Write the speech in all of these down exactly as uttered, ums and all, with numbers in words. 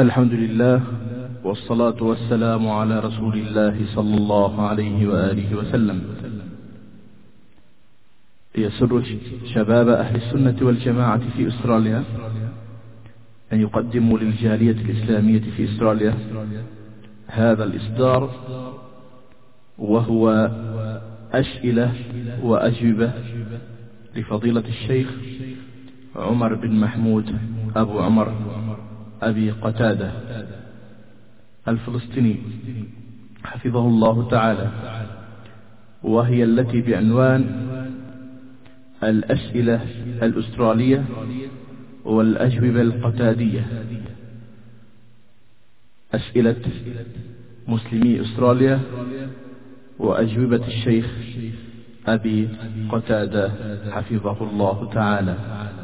الحمد لله والصلاة والسلام على رسول الله صلى الله عليه وآله وسلم. يسر شباب أهل السنة والجماعة في أستراليا أن يقدموا للجالية الإسلامية في أستراليا هذا الإصدار، وهو أسئلة وأجوبة لفضيلة الشيخ عمر بن محمود أبو عمر أبي قتادة الفلسطيني حفظه الله تعالى، وهي التي بعنوان الأسئلة الأسترالية والأجوبة القتادية. أسئلة مسلمي أستراليا وأجوبة الشيخ أبي قتادة حفظه الله تعالى،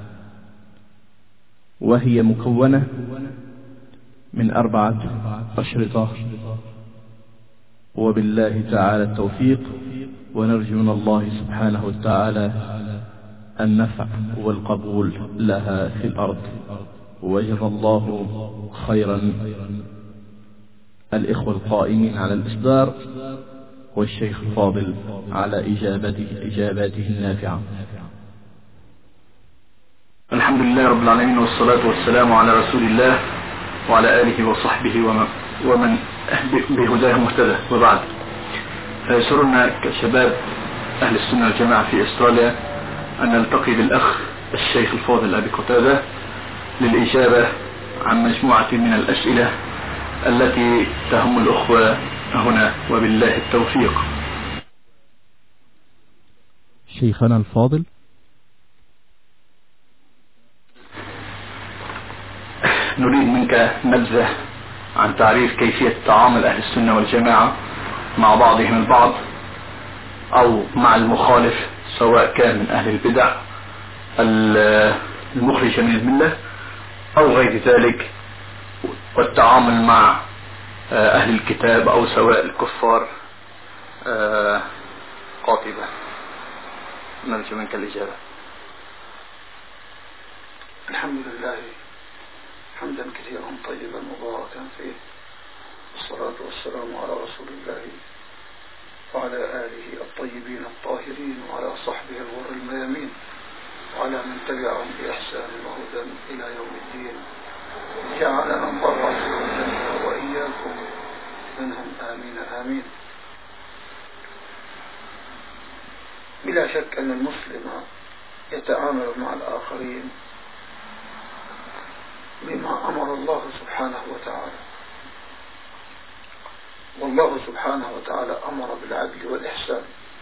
وهي مكونة من أربعة أشرطة، وبالله تعالى التوفيق، ونرجو من الله سبحانه وتعالى النفع والقبول لها في الأرض. وجزا الله خيرا الإخوة القائمين على الإصدار والشيخ الفاضل على إجابته, إجاباته النافعة. الحمد لله رب العالمين، والصلاة والسلام على رسول الله وعلى آله وصحبه ومن بهداه مهتدى، وبعد. فيسرنا كشباب أهل السنة والجماعة في أستراليا أن نلتقي بالأخ الشيخ الفاضل أبي قتادة للإجابة عن مجموعة من الأسئلة التي تهم الأخوة هنا، وبالله التوفيق. شيخنا الفاضل، نريد منك نبذة عن تعريف كيفية تعامل أهل السنة والجماعة مع بعضهم البعض أو مع المخالف، سواء كان من أهل البدع المخرجة من الملة أو غير ذلك، والتعامل مع أهل الكتاب أو سواء الكفار قاطبة. نرجو منك الإجابة. الحمد لله حمدا كثيرا طيبا مباركا فيه، والصلاة والسلام على رسول الله وعلى آله الطيبين الطاهرين وعلى صحبه الغر الميامين وعلى من تبعهم بإحسان وهدى إلى يوم الدين. جعلنا الله عز وجل وإياكم منهم، آمين آمين. بلا شك أن المسلم يتعامل مع الآخرين بما أمر الله سبحانه وتعالى، والله سبحانه وتعالى أمر بالعدل والإحسان،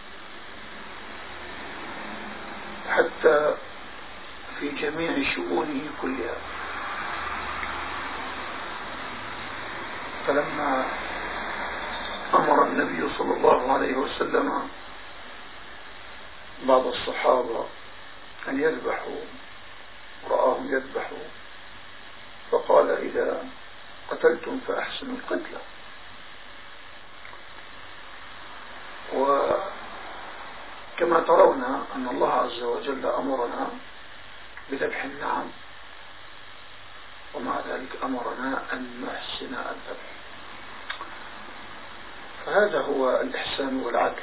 حتى في جميع شؤونه كلها. فلما أمر النبي صلى الله عليه وسلم بعض الصحابة أن يذبحوا، رآهم يذبحوا، فقال: إذا قتلتم فأحسنوا القتلى. وكما ترون أن الله عز وجل أمرنا بذبح النعم، ومع ذلك أمرنا أن نحسن الذبح. فهذا هو الإحسان والعدل،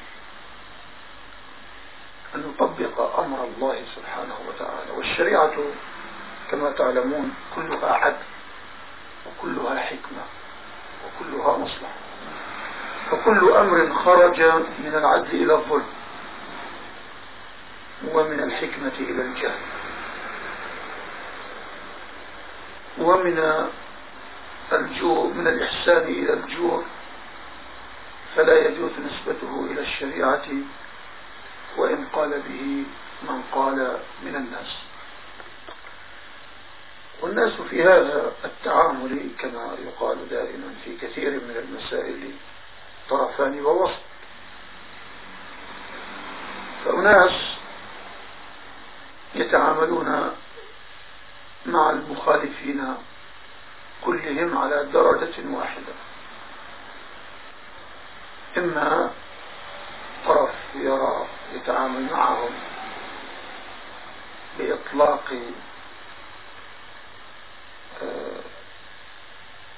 أن نطبق أمر الله سبحانه وتعالى. والشريعة كما تعلمون كلها عدل، وكلها حكمة، وكلها مصلحة. فكل أمر خرج من العدل إلى الظلم، ومن الحكمة إلى الجهل، ومن الجور من الإحسان إلى الجور، فلا يجوز نسبته إلى الشريعة وإن قال به من قال من الناس. والناس في هذا التعامل كما يقال دائما في كثير من المسائل طرفان ووسط. فأناس يتعاملون مع المخالفين كلهم على درجة واحدة، إما طرف يرى يتعامل معهم بإطلاق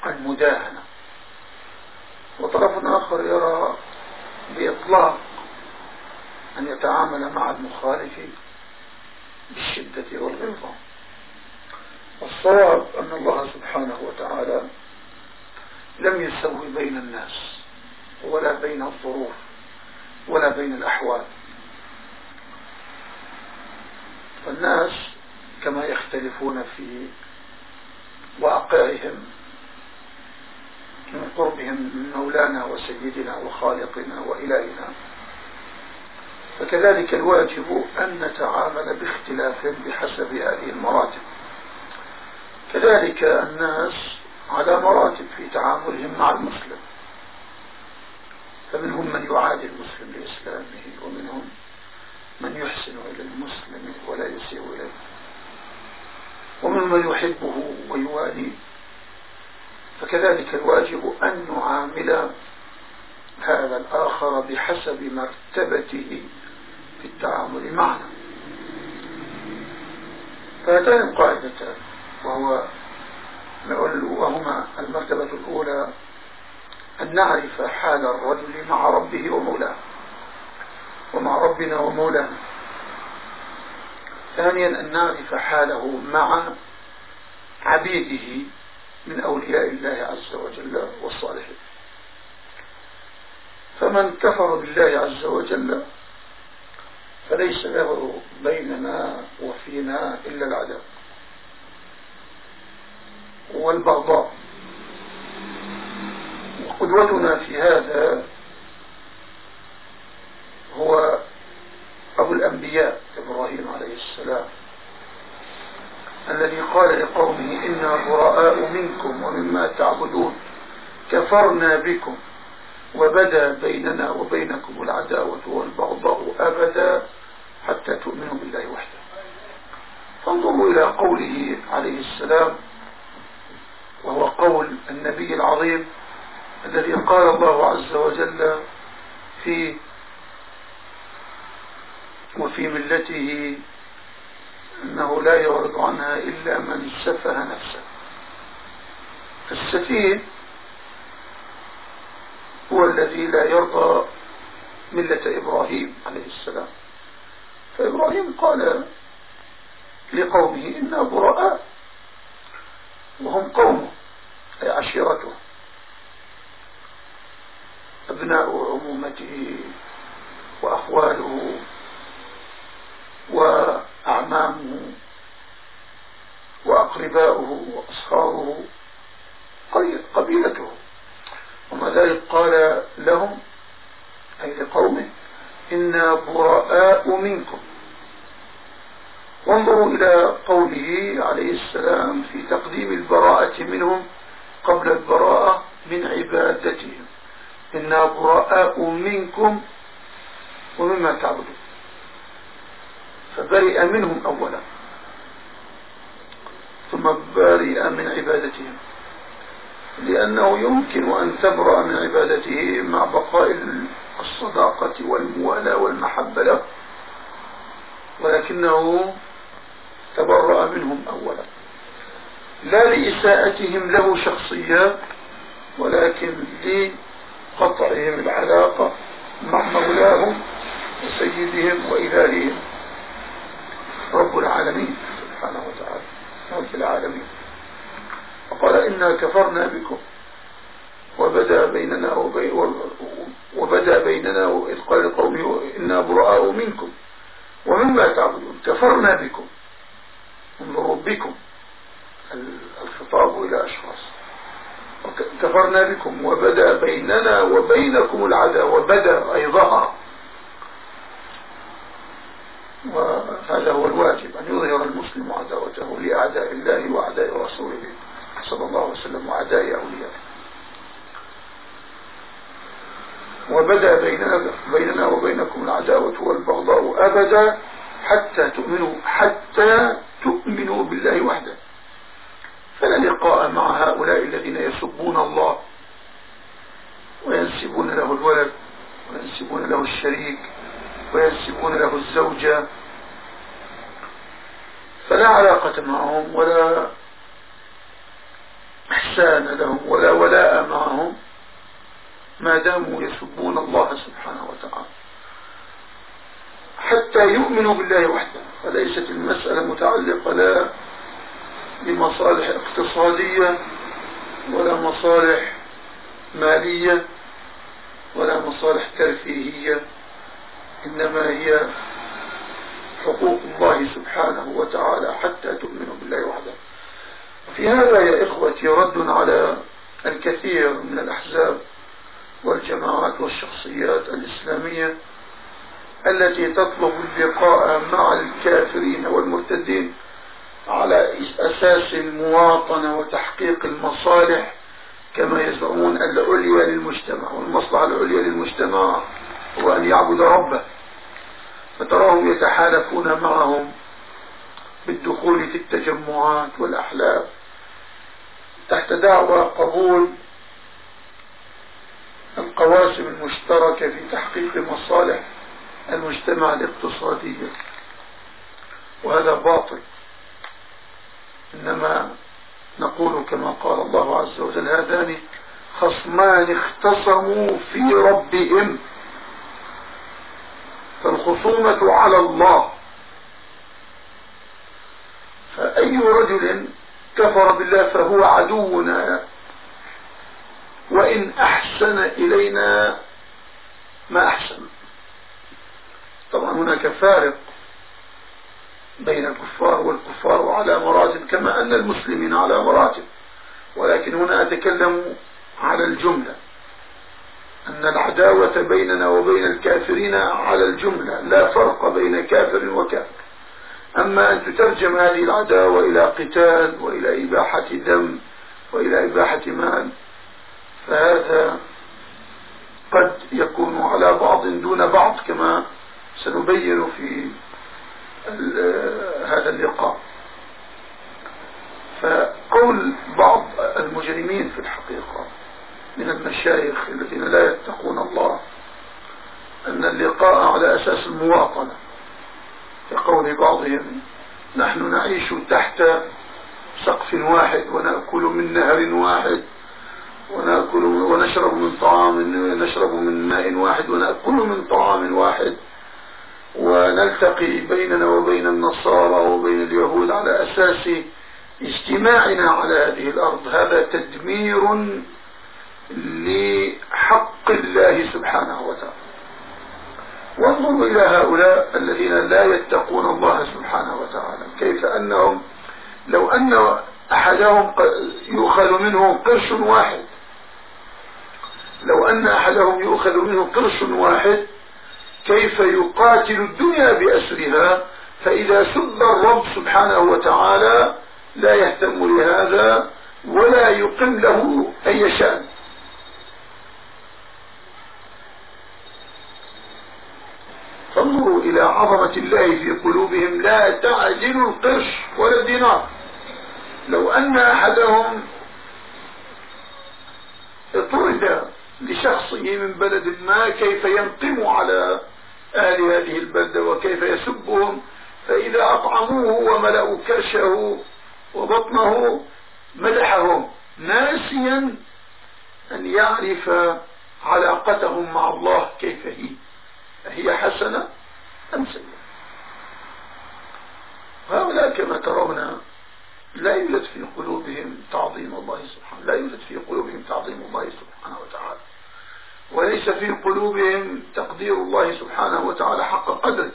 المداهنة، وطرف آخر يرى بإطلاق أن يتعامل مع المخالف بالشدة والغلظة. والصواب أن الله سبحانه وتعالى لم يسوي بين الناس ولا بين الظروف ولا بين الأحوال، فالناس كما يختلفون في واقعهم من قربهم من مولانا وسيدنا وخالقنا وإلهنا، فكذلك الواجب أن نتعامل باختلاف بحسب هذه المراتب. كذلك الناس على مراتب في تعاملهم مع المسلم، فمنهم من يعادي المسلم لإسلامه، ومنهم من يحسن إلى المسلم ولا يسيء إليه، ومنهم من يحبه ويواليه. فكذلك الواجب أن نعامل هذا الآخر بحسب مرتبته في التعامل معنا. فهاتان القاعدتان وهو وهما المرتبة الأولى أن نعرف حال الرجل مع ربه ومولاه ومع ربنا ومولانا. ثانيا أن نعرف حاله مع عبيده من أولياء الله عز وجل والصالحين. فمن كفر بالله عز وجل فليس له بيننا وفينا إلا العداوة والبغضاء. وقدوتنا في هذا هو أبو الأنبياء إبراهيم عليه السلام، الذي قال لقومه إنا براء منكم ومما تعبدون كفرنا بكم وبدا بيننا وبينكم العداوة والبغضاء أبدا حتى تؤمنوا بالله وحده. فانظروا إلى قوله عليه السلام، وهو قول النبي العظيم الذي قال الله عز وجل فيه وفي ملته أنه لا يعرض عنها إلا من سفه نفسه. السفيه هو الذي لا يرضى ملة إبراهيم عليه السلام. فإبراهيم قال لقومه إنا براء، وهم قومه أي عشيرته، أبناء عمومته وأخواله وأعمامه وأقرباؤه وأصهاره، قبيلته. وما ذلك قال لهم أي لقومه إنا براء منكم. وانظروا إلى قوله عليه السلام في تقديم البراءة منهم قبل البراءة من عبادتهم، إنا براء منكم ومما تعبدون. فبرئ منهم أولا ثم برئ من عبادتهم، لأنه يمكن أن تبرأ من عبادته مع بقاء الصداقة والموالاة والمحبة له، ولكنه تبرأ منهم أولا، لا لإساءتهم له شخصيا، ولكن لقطعهم العلاقة مع مولاهم وسيدهم وإلههم رب العالمين سبحانه وتعالى رب العالمين. وقال إنا كفرنا بكم وبدأ بيننا وبين وبدأ بيننا إذ قال لقومه إنا براء منكم ومما تعبدون كفرنا بكم. انظروا بكم الخطاب إلى أشخاص. كفرنا بكم وبدأ بيننا وبينكم العداوة، وبدأ أي ظهر. وهذا هو الواجب، أن يظهر المسلم عداوته لأعداء الله وأعداء رسوله صلى الله عليه وسلم وأعداء أوليائه. وبدأ بيننا, بيننا وبينكم العداوة والبغضاء أبدا حتى تؤمنوا حتى تؤمنوا بالله وحده. فلا لقاء مع هؤلاء الذين يسبون الله وينسبون له الولد وينسبون له الشريك وينسبون له الزوجة، فلا علاقة معهم ولا إحسان لهم ولا ولاء معهم ما داموا يسبون الله سبحانه وتعالى حتى يؤمنوا بالله وحده. فليست المسألة متعلقة لا بمصالح اقتصادية ولا مصالح مالية ولا مصالح ترفيهية، إنما هي حقوق الله سبحانه وتعالى حتى تؤمنوا بالله وحده. وفي هذا يا إخوتي رد على الكثير من الأحزاب والجماعات والشخصيات الإسلامية التي تطلب اللقاء مع الكافرين والمرتدين على أساس المواطنة وتحقيق المصالح كما يزعمون العليا للمجتمع، والمصلحة العليا للمجتمع هو أن يعبد ربه، فتراهم يتحالفون معهم بالدخول في التجمعات والأحلام تحت دعوى قبول القواسم المشتركة في تحقيق مصالح المجتمع الاقتصادية، وهذا باطل. إنما نقول كما قال الله عز وجل: هذان خصمان اختصموا في ربهم فالخصومة على الله. فأي رجل كفر بالله فهو عدونا وإن أحسن إلينا ما أحسن. طبعا هناك فارق بين الكفار والكفار على مراتب كما أن المسلمين على مراتب، ولكن هنا أتكلم على الجملة، أن العداوة بيننا وبين الكافرين على الجملة، لا فرق بين كافر وكافر. أما أن تترجم هذه العداوة إلى قتال وإلى إباحة دم وإلى إباحة مال فهذا قد يكون على بعض دون بعض كما سنبين في هذا اللقاء. فقول بعض المجرمين في الحقيقة من المشايخ الذين لا يتقون الله أن اللقاء على أساس المواطنة، كقول بعضهم: نحن نعيش تحت سقف واحد ونأكل من نهر واحد ونأكل ونشرب من طعام نشرب من ماء واحد ونأكل من طعام واحد، ونلتقي بيننا وبين النصارى وبين اليهود على أساس اجتماعنا على هذه الأرض. هذا تدمير لحق الله سبحانه وتعالى. وانظروا إلى هؤلاء الذين لا يتقون الله سبحانه وتعالى، كيف أنهم لو أن أحدهم يؤخذ منه قرش واحد لو أن أحدهم يؤخذ منه قرش واحد كيف يقاتل الدنيا بأسرها، فإذا سب الرب سبحانه وتعالى لا يهتم لهذا ولا يقم له أي شأن. فانظروا إلى عظمة الله في قلوبهم، لا تعجل القرش ولا الدينار. لو أن أحدهم طرد لشخصه من بلد ما كيف ينقم على أهل هذه البلدة وكيف يسبهم، فإذا أطعموه وملأوا كرشه وبطنه مدحهم ناسيا أن يعرف علاقتهم مع الله كيف هي هي حسنة أم سيئة. هؤلاء كما ترون لا يوجد في قلوبهم تعظيم الله سبحانه لا يوجد في قلوبهم تعظيم الله سبحانه وتعالى، وليس في قلوبهم تقدير الله سبحانه وتعالى حق قدره.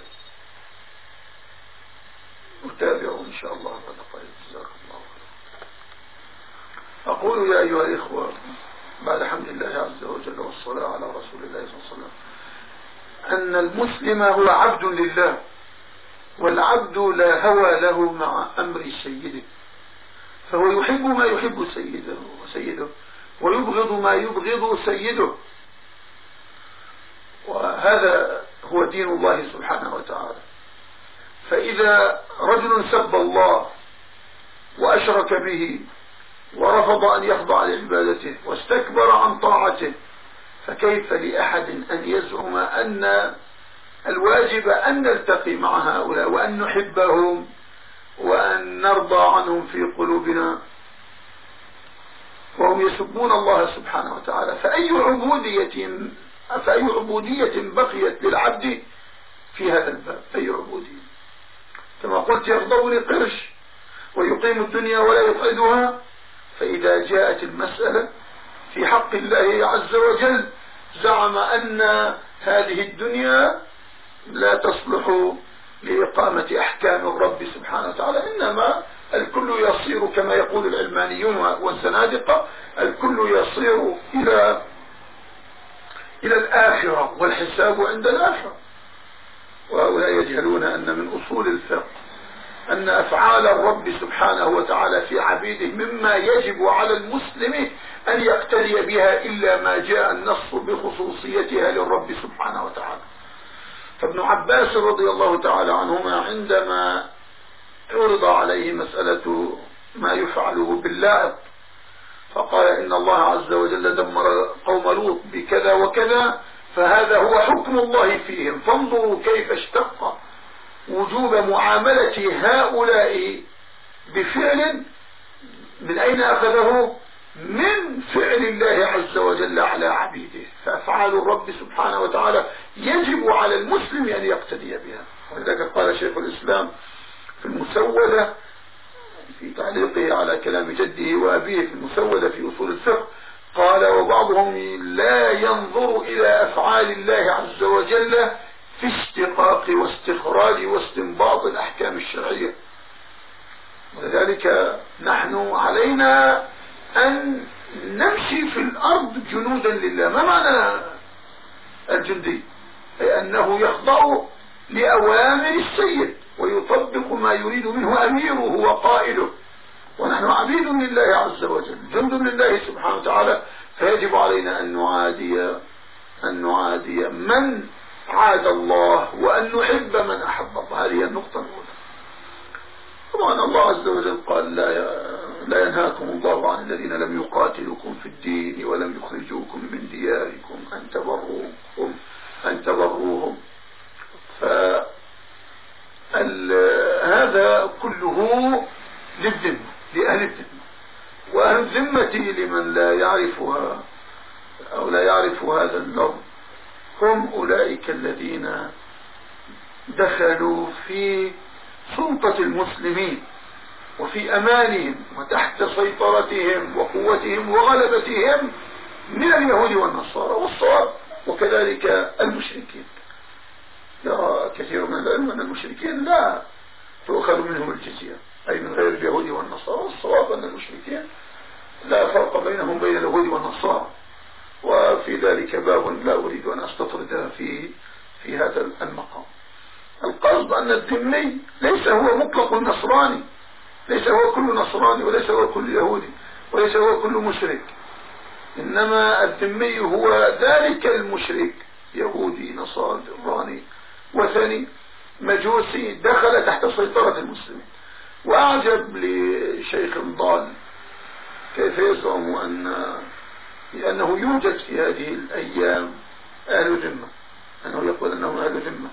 نتابعوا إن شاء الله. جزاكم الله خيرا. أقول يا أيها الإخوة بعد حمد الله عز وجل والصلاة على رسول الله صلى الله عليه وسلم أن المسلم هو عبد لله، والعبد لا هوى له مع أمر سيده، فهو يحب ما يحب سيده وسيده ويبغض ما يبغض سيده، وهذا هو دين الله سبحانه وتعالى. فإذا رجل سب الله وأشرك به ورفض أن يخضع لعبادته واستكبر عن طاعته، فكيف لأحد أن يزعم أن الواجب أن نلتقي مع هؤلاء وأن نحبهم وأن نرضى عنهم في قلوبنا؟ وهم يسبون الله سبحانه وتعالى. فأي عبودية فأي عبودية بقيت للعبد في هذا الباب؟ أي عبودية؟ كما قلت يغضب لقرش ويقيم الدنيا ولا يقعدها. فإذا جاءت المسألة في حق الله عز وجل زعم أن هذه الدنيا لا تصلح لإقامة أحكام الرب سبحانه وتعالى، إنما الكل يصير كما يقول العلمانيون والزنادقة، الكل يصير إلى إلى الآخرة والحساب عند الآخرة. وهؤلاء يجهلون أن من أصول الفقه أن أفعال الرب سبحانه وتعالى في عبيده مما يجب على المسلم أن يقتدي بها إلا ما جاء النص بخصوصيتها للرب سبحانه وتعالى. فابن عباس رضي الله تعالى عنهما عندما عرض عليه مسألة ما يفعله باللائط فقال إن الله عز وجل دمر قوم لوط بكذا وكذا، فهذا هو حكم الله فيهم، فانظروا كيف اشتق وجوب معاملة هؤلاء بفعل من أين أخذه؟ من فعل الله عز وجل على عبيده. فأفعال الرب سبحانه وتعالى يجب على المسلم أن يقتدي بها. ولذلك قال شيخ الإسلام في المسودة في تعليقه على كلام جده وأبيه في المسودة في أصول الفقه، قال وبعضهم لا ينظر إلى أفعال الله عز وجل في اشتقاق واستخراج واستنباط الأحكام الشرعية. ولذلك نحن علينا أن نمشي في الأرض جنودا لله. ما معنى الجندي؟ أي أنه يخضع لأوامر السيد ويطبق ما يريد منه أميره وقائده، ونحن عبيد لله عز وجل جند لله سبحانه وتعالى. فيجب علينا أن نعادي أن نعادي من عاد الله وأن نحب من أحب الله. هذه النقطة الأولى. طبعا الله عز وجل قال لا لا ينهاكم الله عن الذين لم يقاتلوكم في الدين ولم يخرجوكم من دياركم أن تبروهم أن تبروهم. فهذا كله للذمة لأهل الذمة، وأهل الذمة لمن لا يعرفها أو لا يعرف هذا اللفظ هم أولئك الذين دخلوا في سلطة المسلمين وفي أمانهم وتحت سيطرتهم وقوتهم وغلبتهم من اليهود والنصارى والصواب، وكذلك المشركين. يرى كثير من العلم أن المشركين لا تؤخذ منهم الجزية، أي من غير اليهود والنصارى، والصواب أن المشركين لا فرق بينهم بين اليهود والنصارى، وفي ذلك باب لا أريد أن أستطرد فيه في هذا المقام. القصد أن الذمي ليس هو مطلق النصراني، ليس هو كل نصراني وليس هو كل يهودي وليس هو كل مشرك، إنما الذمي هو ذلك المشرك يهودي نصراني وثني مجوسي دخل تحت سيطرة المسلمين. وأعجب لشيخ ضال كيف يزعم أن لأنه يوجد في هذه الأيام أهل ذمة، أنه يقول أنهم أهل ذمة،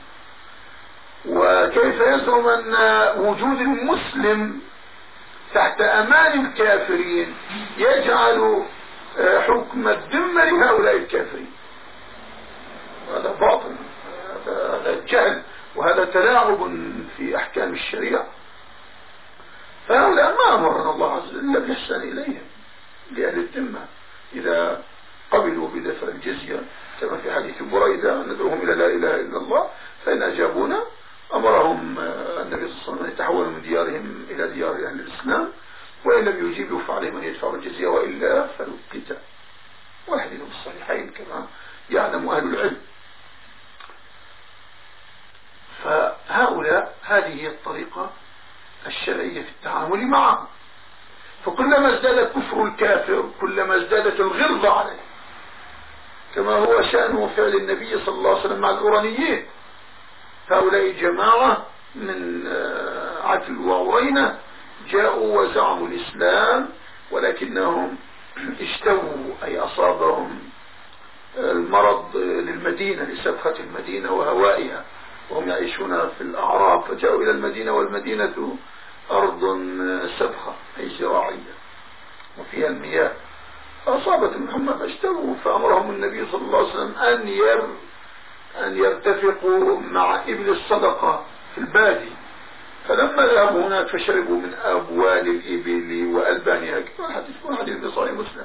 وكيف يزعم أن وجود المسلم تحت أمان الكافرين يجعل حكم الذمة لهؤلاء الكافرين. هذا باطل، هذا جهل، وهذا تلاعب في أحكام الشريعة. فهؤلاء ما أمرنا الله عز وجل إلا بالإحسان إليهم لأهل الذمة إذا قبلوا بدفع الجزية كما في حديث بريدة ندعوهم إلى لا إله إلا الله فإن أجابونا أمرهم النبي صلى الله عليه وسلم أن يتحولوا من ديارهم إلى ديار أهل الإسلام، وإن لم يجيبوا فعليهم أن يدفعوا الجزية وإلا فالقتال. والحديث في الصحيحين كما يعلم أهل العلم. فهؤلاء هذه هي الطريقة الشرعية في التعامل معهم. فكلما ازداد كفر الكافر كلما ازدادت الغلظة عليه، كما هو شأن وفعل النبي صلى الله عليه وسلم مع الأورانيين. هؤلاء جماعة من عدل وعرينة جاءوا وزعموا الإسلام، ولكنهم اشتووا أي أصابهم المرض للمدينة لسبخة المدينة وهوائها، وهم يعيشون في الأعراب، فجاءوا إلى المدينة والمدينة أرض سبخة أي زراعية وفيها المياه، فأصابت هم فاشتروا، فأمرهم النبي صلى الله عليه وسلم أن ير أن يرتفقوا مع إبل الصدقة في البادي. فلما ذهبوا هناك فشربوا من أبوال الإبل وألبانها، كما الحديث في حديث في صحيح مسلم.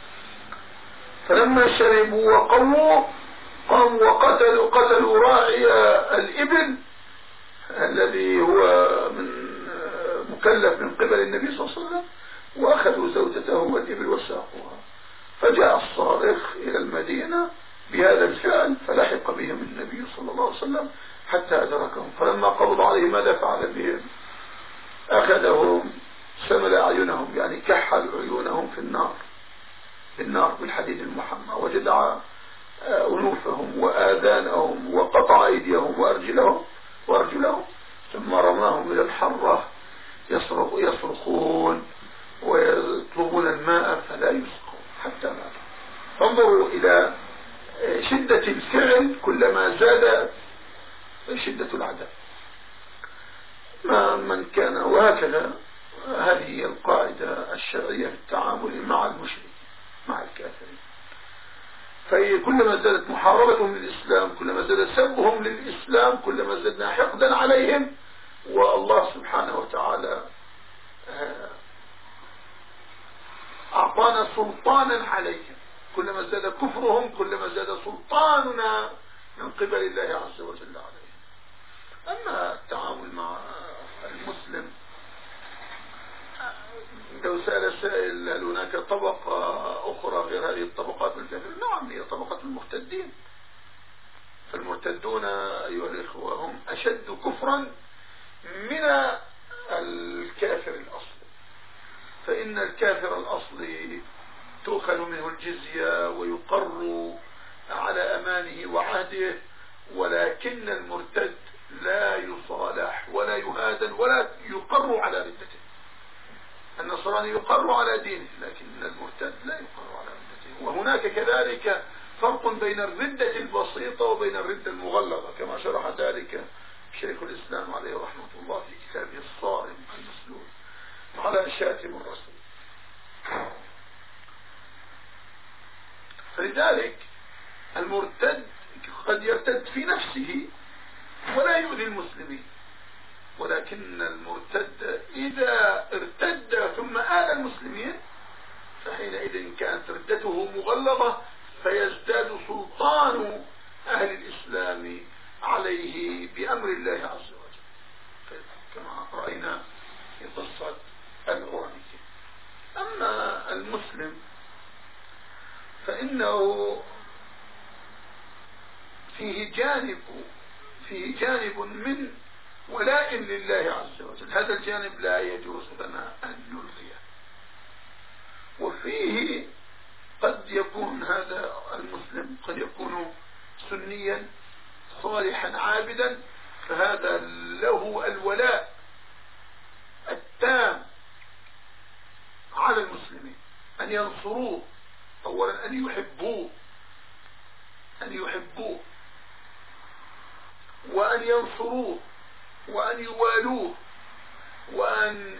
فلما شربوا وقووا قاموا وقتلوا قتلوا راعي الإبل الذي هو من مكلف من قبل النبي صلى الله عليه وسلم، وأخذوا زوجته والإبل وساقوها. فجاء الصارخ إلى المدينة بهذا الفعل فلحق بهم النبي صلى الله عليه وسلم حتى أدركهم. فلما قبض عليه ماذا فعل بهم؟ أخذهم شمل أعينهم، يعني كحل عيونهم في النار بالنار بالحديد المحمى، وجدع أنوفهم وآذانهم وقطع أيديهم وأرجلهم وأرجلهم ثم رماهم إلى الحرة يصرخ يصرخون ويطلبون الماء فلا يسقون حتى ماتوا. فانظروا إلى شدة الفعل، كلما زاد شدة العذاب. ما من كان وهكذا، هذه القاعدة الشرعية في التعامل مع المشرك مع الكافرين. فكلما زادت محاربتهم للإسلام، كلما زاد سبهم للإسلام، كلما زدنا حقدا عليهم، والله سبحانه وتعالى أعطانا سلطانا عليهم. كلما زاد كفرهم كلما زاد سلطاننا من قبل الله عز وجل عليهم. أما التعامل مع المسلم، لو سأل سائل هل هناك طبقة أخرى غير هذه الطبقات من الكافرين؟ نعم، هي طبقة المرتدين. فالمرتدون أيها الإخوة هم أشد كفرا من الكافر الأصلي. فإن الكافر الأصلي تؤخذ منه الجزية ويقر على أمانه وعهده، ولكن المرتد لا يصالح ولا يهادن ولا يقر على ردته. النصراني يقر على دينه، لكن المرتد لا يقر على ردته. وهناك كذلك فرق بين الردة البسيطة وبين الردة المغلظة، كما شرح ذلك شيخ الإسلام عليه رحمة الله في كتابه الصارم المسلول على شاتم الرسول. فلذلك المرتد قد يرتد في نفسه ولا يؤذي المسلمين، ولكن المرتد إذا ارتد ثم آذى المسلمين فحينئذ كانت ردته مغلظة، فيزداد سلطان أهل الإسلام عليه بأمر الله عز وجل، كما رأينا في قصة الغرانية. أما المسلم فإنه فيه جانب فيه جانب من ولاء لله عز وجل، هذا الجانب لا يجوز لنا أن نلغيه. وفيه قد يكون هذا المسلم قد يكون سنيا صالحا عابدا، فهذا له الولاء التام على المسلمين، أن ينصروه، أولا أن يحبوه أن يحبوه وأن ينصروه وأن يوالوه وأن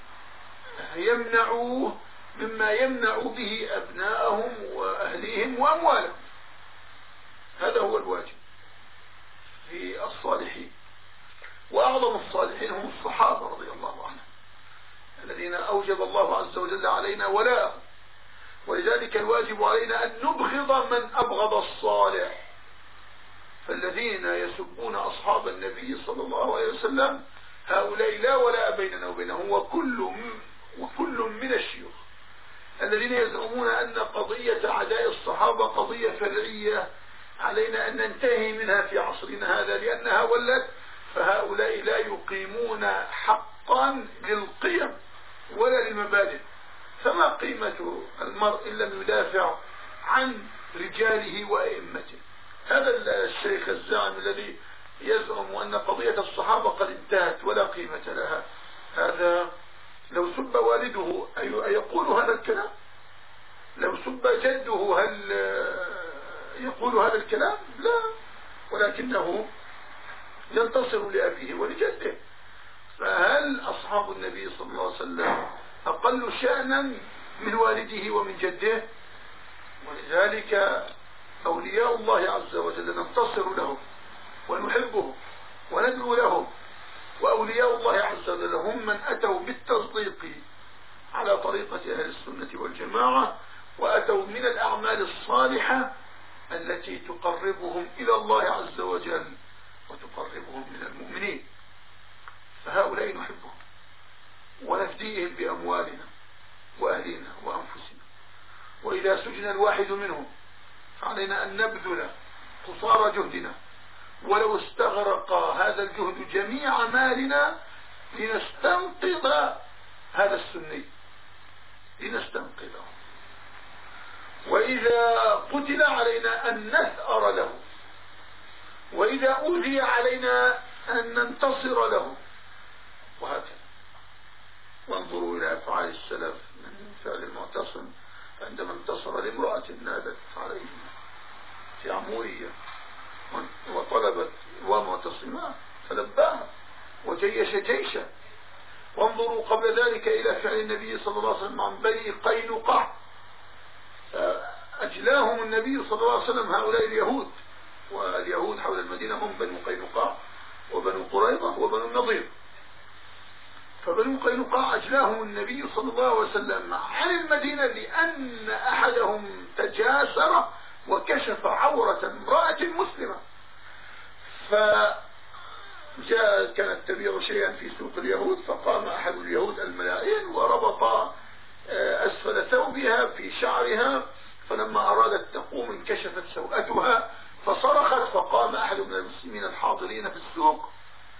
يمنعوه مما يمنع به أبناءهم وأهليهم وأموالهم. هذا هو الواجب في الصالحين. وأعظم الصالحين هم الصحابة رضي الله عنهم الذين أوجب الله عز وجل علينا ولاءهم. ولذلك الواجب علينا أن نبغض من أبغض الصالح. فالذين يسبون أصحاب النبي صلى الله عليه وسلم هؤلاء لا ولاء بيننا وبينهم. وكل وكل من الشيوخ الذين يزعمون أن قضية عداء الصحابة قضية فرعية علينا أن ننتهي منها في عصرنا هذا لأنها ولت، فهؤلاء لا يقيمون حقا للقيم ولا للمبادئ. فما قيمة المرء إن لم يدافع عن رجاله وأئمته؟ هذا الشيخ الزعم الذي يزعم أن قضية الصحابة قد انتهت ولا قيمة لها، هذا لو سب والده أيقول هذا الكلام؟ لو سب جده هل يقول هذا الكلام؟ لا، ولكنه ينتصر لأبيه ولجده. فهل أصحاب النبي صلى الله عليه وسلم أقل شأنا من والده ومن جده؟ ولذلك أولياء الله عز وجل ننتصر لهم ونحبهم وندعو لهم. وأولياء الله عز وجل هم من أتوا بالتصديق على طريقة أهل السنة والجماعة، وأتوا من الأعمال الصالحة التي تقربهم إلى الله عز وجل وتقربهم من المؤمنين. فهؤلاء نحبهم ونفديهم بأموالنا وأهلنا وأنفسنا. وإذا سجن الواحد منهم فعلينا أن نبذل قصارى جهدنا ولو استغرق هذا الجهد جميع مالنا لنستنقذ هذا السني، لنستنقذه. وإذا قتل علينا أن نثأر له، وإذا أوذي علينا أن ننتصر له، وهكذا. وانظروا إلى أفعال السلف من فعل المعتصم عندما انتصر لامرأة نادت عليه في عمورية وطلبت ومعتصمة فلباها وجيش جيشا. وانظروا قبل ذلك إلى فعل النبي صلى الله عليه وسلم عن بني قينقاع، أجلاهم النبي صلى الله عليه وسلم هؤلاء اليهود، واليهود حول المدينة هم بنو قينقاع وبنو قريظة وبنو النضير. فبنو قينقاع أجلاهم النبي صلى الله عليه وسلم عن المدينة لأن أحدهم تجاسر وكشف عورة امرأة مسلمة، فجاء كانت تبيع شيئا في سوق اليهود، فقام أحد اليهود الملائين وربط أسفل ثوبها في شعرها، فلما أرادت تقوم انكشفت سوءتها فصرخت، فقام أحد من المسلمين الحاضرين في السوق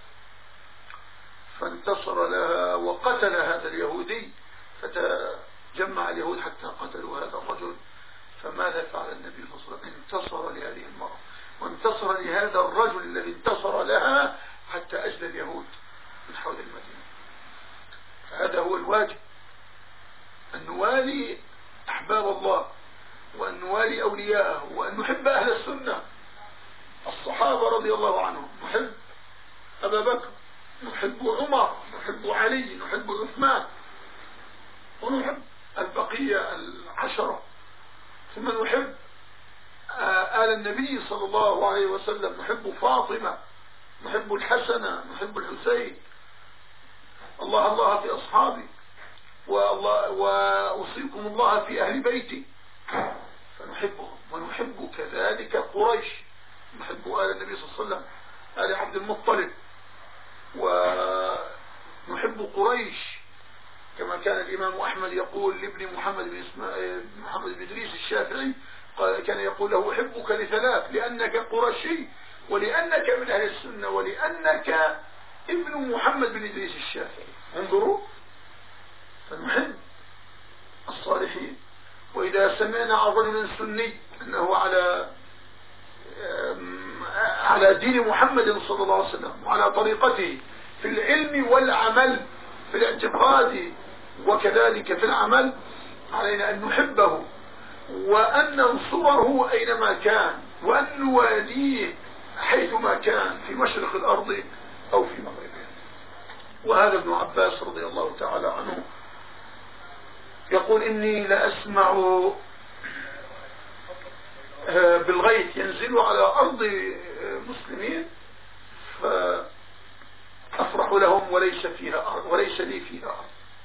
فانتصر لها وقتل هذا اليهودي، فتجمع اليهود حتى قتلوا هذا الرجل. فماذا فعل النبي صلى الله عليه وسلم؟ انتصر لهذه المرأة وانتصر لهذا الرجل الذي انتصر لها حتى أجلى اليهود من حول المدينة. هذا هو الواجب، أن نوالي أحباب الله وأن نوالي أولياءه وأن نحب أهل السنة. الصحابة رضي الله عنهم نحب أبا بكر، نحب عمر، نحب علي، نحب عثمان، ونحب البقية العشرة. ثم نحب آل النبي صلى الله عليه وسلم، نحب فاطمة، نحب الحسن، نحب الحسين. الله الله في أصحابي والله وأوصيكم الله في أهل بيتي، فنحبهم. ونحب كذلك قريش، نحب آل النبي صلى الله عليه وسلم، آل عبد المطلب، ونحب قريش كما كان الإمام أحمد يقول لابن محمد بن إسماعيل محمد بن إدريس الشافعي، قال كان يقول له أحبك لثلاث: لأنك قرشي، ولأنك من أهل السنة، ولأنك ابن محمد بن إدريس الشافعي. انظروا، فنحب الصالحين. وإذا سمعنا عن رجل سني أنه على على دين محمد صلى الله عليه وسلم وعلى طريقته في العلم والعمل، في الاعتقاد وكذلك في العمل، علينا أن نحبه وأن ننصره أينما كان، وأن نواليه حيثما كان في مشرق الأرض أو في مغربها. وهذا ابن عباس رضي الله تعالى عنه يقول: إني لأسمع بالغيث ينزل على أرض مسلمين فأفرح لهم وليس فيها أرض وليس لي فيها أرض.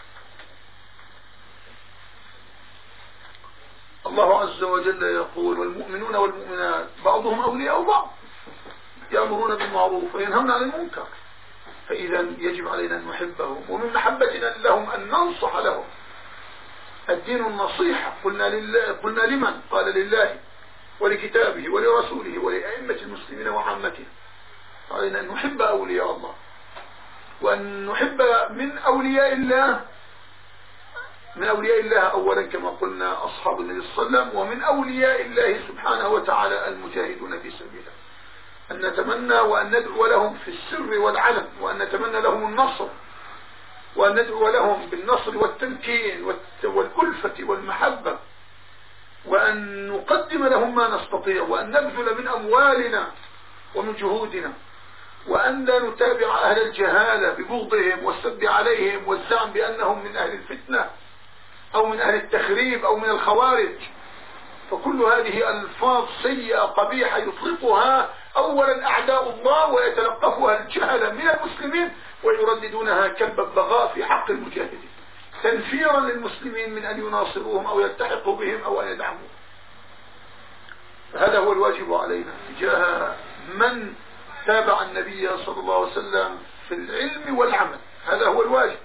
الله عز وجل يقول: والمؤمنون والمؤمنات بعضهم أولياء بعض يأمرون بالمعروف وينهون عن المنكر. فإذا يجب علينا أن نحبهم، ومن محبتنا لهم أن ننصح لهم. الدين النصيحة. قلنا لله قلنا لمن؟ قال: لله ولكتابه ولرسوله ولأئمة المسلمين وعامتهم. علينا أن نحب أولياء الله، وأن نحب من أولياء الله من أولياء الله أولا كما قلنا أصحاب النبي صلى الله عليه وسلم، ومن أولياء الله سبحانه وتعالى المجاهدون في سبيله. أن نتمنى وأن ندعو لهم في السر والعلن، وأن نتمنى لهم النصر، وأن ندعو لهم بالنصر والتمكين والألفة والمحبة، وأن نقدم لهم ما نستطيع، وأن نبذل من أموالنا ومن جهودنا، وأن لا نتابع أهل الجهالة ببغضهم والسب عليهم والزعم بأنهم من أهل الفتنة أو من أهل التخريب أو من الخوارج. فكل كل هذه ألفاظ سيئة قبيحة يطلقها أولا أعداء الله ويتلقفها الجهل من المسلمين ويرددونها كالببغاء في حق المجاهدين تنفيرا للمسلمين من أن يناصروهم أو يلتحقوا بهم أو أن يدعموهم. هذا هو الواجب علينا تجاه من تابع النبي صلى الله عليه وسلم في العلم والعمل، هذا هو الواجب.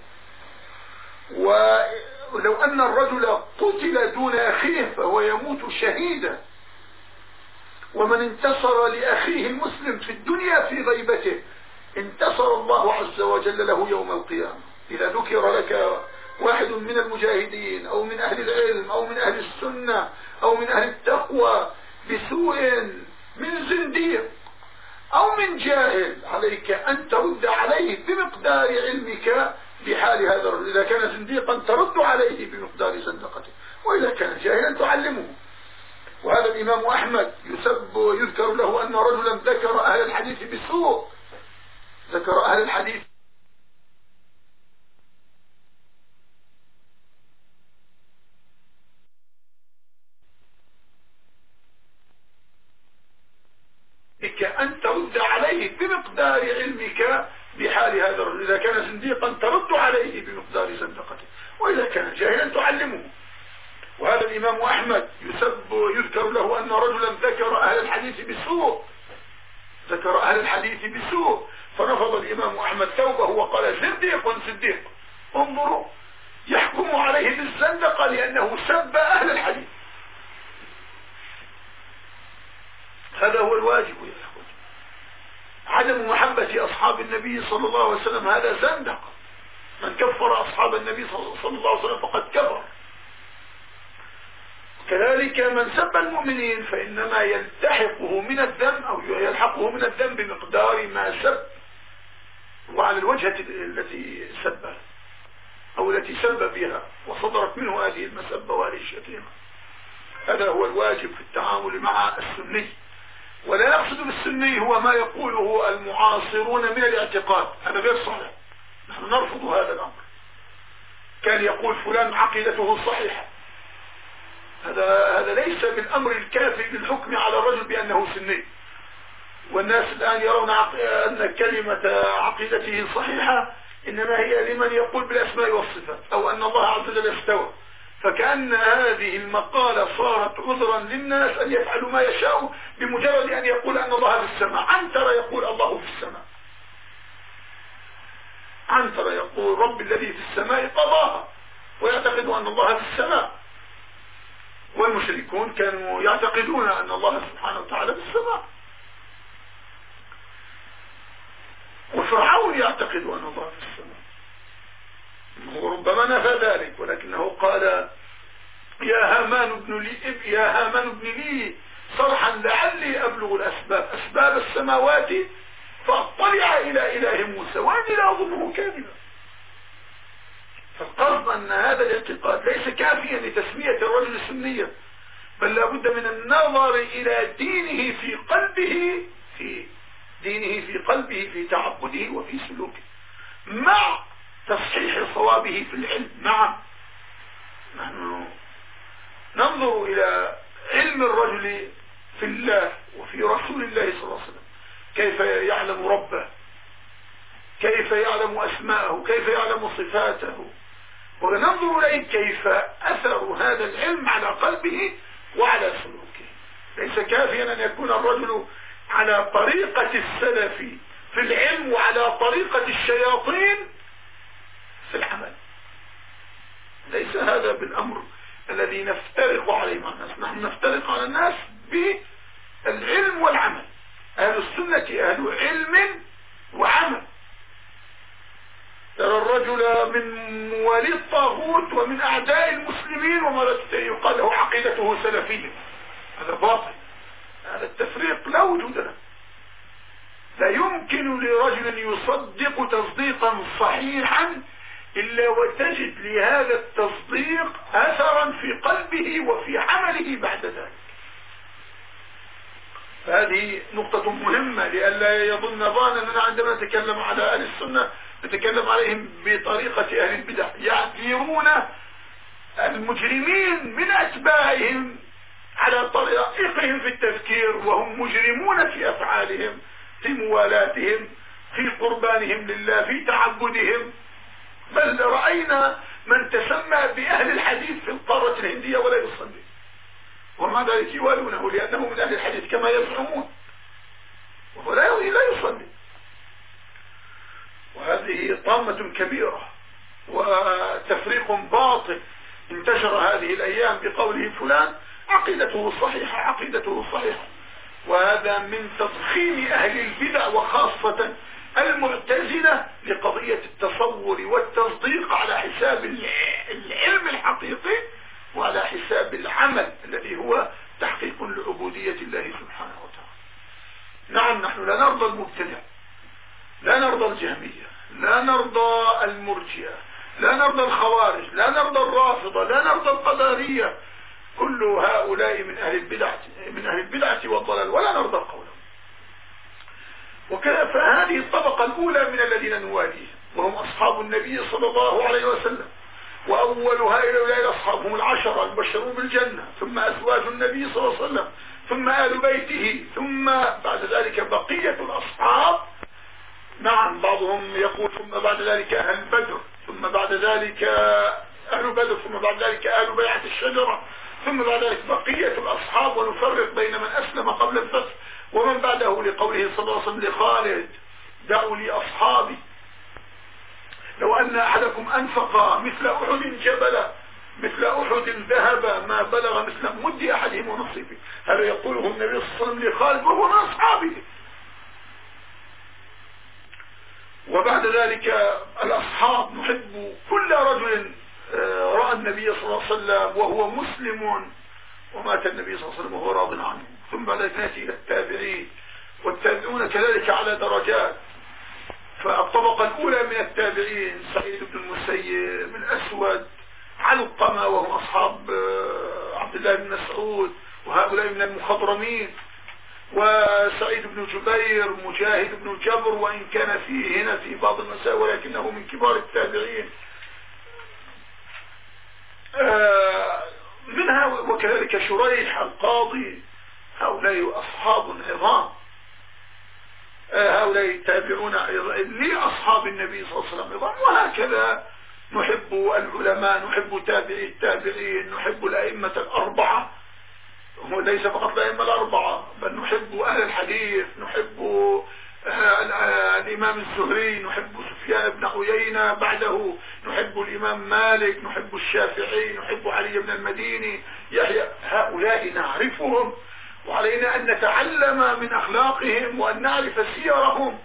ولو أن الرجل قتل دون أخيه فهو يموت شهيدا، ومن انتصر لأخيه المسلم في الدنيا في غيبته انتصر الله عز وجل له يوم القيامة. إذا ذكر لك واحد من المجاهدين أو من أهل العلم أو من أهل السنة أو من أهل التقوى بسوء من زنديق أو من جاهل، عليك أن ترد عليه بمقدار علمك بحال هذا الرجل. إذا كان زنديقا ترد عليه بمقدار زندقته، وإذا كان جاهلا تعلمه. وهذا الإمام أحمد يسب ويذكر له أن رجلا ذكر أهل الحديث بسوء، ذكر أهل الحديث أن ترد عليه بمقدار علمك بحال هذا الرجل. إذا كان زنديقا ترد عليه بمقدار زندقته، وإذا كان جاهلا تعلمه. وهذا الإمام أحمد يسب ويذكر له أن رجلا ذكر أهل الحديث بسوء، ذكر أهل الحديث بسوء فنفض الإمام أحمد ثوبه وقال زنديق زنديق. انظروا، يحكم عليه بالزندقة لأنه سب أهل الحديث. هذا هو الواجب يا أخوة. عدم محبة أصحاب النبي صلى الله عليه وسلم هذا زندقة. من كفر أصحاب النبي صلى الله عليه وسلم فقد كفر. كذلك من سب المؤمنين فإنما يلتحقه من الذنب أو يلحقه من الذنب بمقدار ما سب وعلى الوجهة التي سب أو التي سب بها وصدرت منه هذه المسبة وهذه الشتيمة. هذا هو الواجب في التعامل مع السني. ولا نقصد بالسني هو ما يقوله المعاصرون من الاعتقاد، هذا غير صحيح، نحن نرفض هذا الأمر. كان يقول فلان عقيدته صحيحة، هذا هذا ليس بالأمر الكافي للحكم على الرجل بأنه سني. والناس الآن يرون أن كلمة عقيدته صحيحة إنما هي لمن يقول بالأسماء والصفات أو أن الله عز وجل استوى، فكأن هذه المقالة صارت عذرا للناس أن يفعلوا ما يشاءوا بمجرد أن يقول أن الله في السماء. عنتر يقول الله في السماء، عنتر يقول رب الذي في السماء قضاها ويعتقد أن الله في السماء. والمشركون كانوا يعتقدون أن الله سبحانه وتعالى في السماء، وفرعون يعتقد أن الله في السماء. هو ربما نفى ذلك ولكنه قال يا هامان ابن لي يا هامان ابن لي صرحا لعلي أبلغ الأسباب أسباب السماوات فاطلع إلى إله موسى وأني لا أظنه كاذبا. فالقصد أن هذا الاعتقاد ليس كافيا لتسمية الرجل سنيا، بل لابد من النظر إلى دينه في قلبه في دينه في قلبه في تعبده وفي سلوكه مع تصحيح صوابه في العلم. نعم، نحن ننظر إلى علم الرجل في الله وفي رسول الله صلى الله عليه وسلم، كيف يعلم ربه، كيف يعلم أسماءه، كيف يعلم صفاته، وننظر إليه كيف أثر هذا العلم على قلبه وعلى سلوكه. ليس كافيا أن يكون الرجل على طريقة السلف في العلم وعلى طريقة الشياطين في العمل. ليس هذا بالأمر الذي نفترق عليه مع الناس. نحن نفترق على الناس بالعلم والعمل. أهل السنة أهل علم وعمل. ترى الرجل من موالي الطاغوت ومن أعداء المسلمين وما يقال له عقيدته سلفية، هذا باطل. هذا التفريق لا وجود له. لا يمكن لرجل يصدق تصديقا صحيحا إلا وتجد لهذا التصديق أثرا في قلبه وفي عمله بعد ذلك. هذه نقطة مهمة لئلا يظن ظان أننا عندما نتكلم على أهل السنة نتكلم عليهم بطريقة أهل البدع، يعتبرون المجرمين من أتباعهم على طريقهم في التفكير وهم مجرمون في أفعالهم، في موالاتهم، في قربانهم لله، في تعبدهم. بل رأينا من تسمى بأهل الحديث في القارة الهندية ولا يصلي، ومع ذلك يوالونه لأنه من أهل الحديث كما يزعمون، وهو لا يصلي. وهذه طامة كبيرة وتفريق باطل انتشر هذه الأيام بقوله فلان عقيدته صحيحة عقيدته صحيحة. وهذا من تضخيم أهل البدع وخاصة المعتزلة لقضية التصور والتصديق على حساب العلم الحقيقي وعلى حساب العمل الذي هو تحقيق لعبودية الله سبحانه وتعالى. نعم، نحن لا نرضى المبتدع، لا نرضى الجهمية، لا نرضى المرجئة، لا نرضى الخوارج، لا نرضى الرافضة، لا نرضى القدرية. كل هؤلاء من أهل البدعة من أهل البدعة والضلال ولا نرضى قولهم. فهذه الطبقة الأولى من الذين نواليهم وهم أصحاب النبي صلى الله عليه وسلم، وأول هؤلاء الأصحاب هم العشرة المبشرون بالجنة، ثم أزواج النبي صلى الله عليه وسلم، ثم آل بيته، ثم بعد ذلك بقية الأصحاب. نعم، بعضهم يقول ثم بعد ذلك أهل بدر، ثم بعد ذلك أهل بدر، ثم بعد ذلك أهل بيعة الشجرة، ثم بعد ذلك بقية الأصحاب، ونفرق بين من أسلم قبل الفتح ومن بعده، لقوله صلى الله عليه وسلم لخالد دعوا لي أصحابي لو أن أحدكم أنفق مثل أحد جبلا مثل أحد ذهب ما بلغ مثل مد أحدهم ونصيبه. هذا يقوله النبي صلى الله عليه وسلم لخالد وهو من أصحابه. وبعد ذلك الأصحاب نحب كل رجل رأى النبي صلى الله عليه وسلم وهو مسلم ومات النبي صلى الله عليه وسلم وهو راض عنه. ثم بعد ذلك نأتي إلى التابعين، والتابعون كذلك على درجات. فالطبقة الأولى من التابعين سعيد بن المسيب، من أسود، علقمة وهم أصحاب عبد الله بن مسعود، وهؤلاء من المخضرمين، وسعيد بن جبير، مجاهد بن جبر، وإن كان فيه هنا في بعض المسائل ولكنه من كبار التابعين منها، وكذلك شريح القاضي. هؤلاء أصحاب عظام، هؤلاء التابعون لأصحاب النبي صلى الله عليه وسلم عظام. وهكذا نحب العلماء، نحب تابعي التابعين، نحب الأئمة الأربعة، ليس فقط الأئمة الأربعة بل نحب أهل الحديث، نحب الإمام الزهري، نحب سفيان بن عيينة بعده، نحب الإمام مالك، نحب الشافعي، نحب علي بن المديني، يحيى. هؤلاء نعرفهم وعلينا أن نتعلم من أخلاقهم وأن نعرف سيرهم،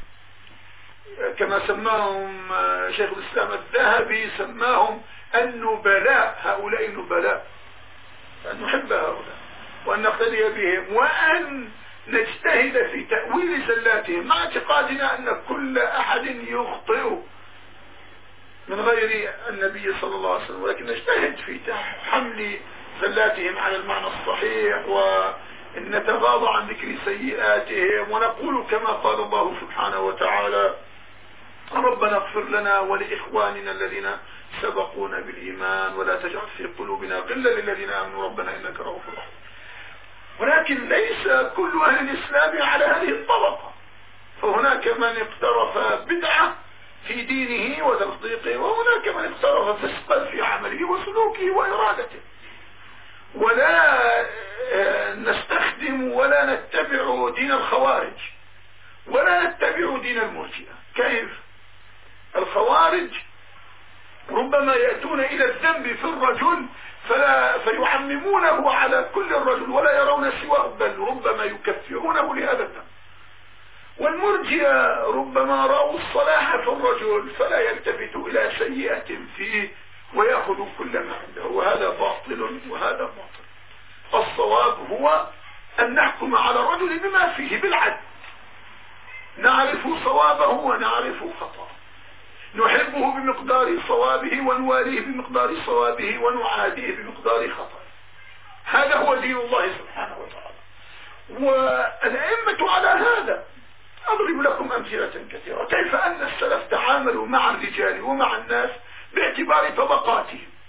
كما سماهم شيخ الإسلام الذهبي، سماهم النبلاء. هؤلاء النبلاء، أن نحب هؤلاء وأن نقتدي بهم وأن نجتهد في تأويل زلاتهم، مع اعتقادنا أن كل أحد يخطئ من غير النبي صلى الله عليه وسلم، ولكن نجتهد في حمل زلاتهم على المعنى الصحيح، وأن نتغاضى عن ذكر سيئاتهم، ونقول كما قال الله سبحانه وتعالى: ربنا اغفر لنا ولإخواننا الذين سبقونا بالإيمان ولا تجعل في قلوبنا غلا للذين آمنوا ربنا إنك رؤوف رحيم. ولكن ليس كل أهل الإسلام على هذه الطبقة، فهناك من اقترف بدعة في دينه وتصديقه، وهناك من اقترف فسقا في عمله وسلوكه وإرادته. ولا نستخدم ولا نتبع دين الخوارج ولا نتبع دين المرجئة. كيف؟ الخوارج ربما يأتون إلى الذنب في الرجل فلا فيعممونه على كل الرجل ولا يرون سواه، بل ربما يكفرونه لهذا الذنب. والمرجئة ربما رأوا الصلاح في الرجل فلا يلتفتوا إلى سيئة فيه ويأخذوا كل ما عنده، وهذا باطل وهذا باطل. الصواب هو أن نحكم على الرجل بما فيه بالعدل، نعرف صوابه ونعرف خطأه، نحبه بمقدار صوابه ونواليه بمقدار صوابه ونعاديه بمقدار خطأه. هذا هو دين الله سبحانه وتعالى، والأئمة على هذا. أضرب لكم أمثلة كثيرة كيف أن السلف تعاملوا مع الرجال ومع الناس باعتبار طبقاتهم.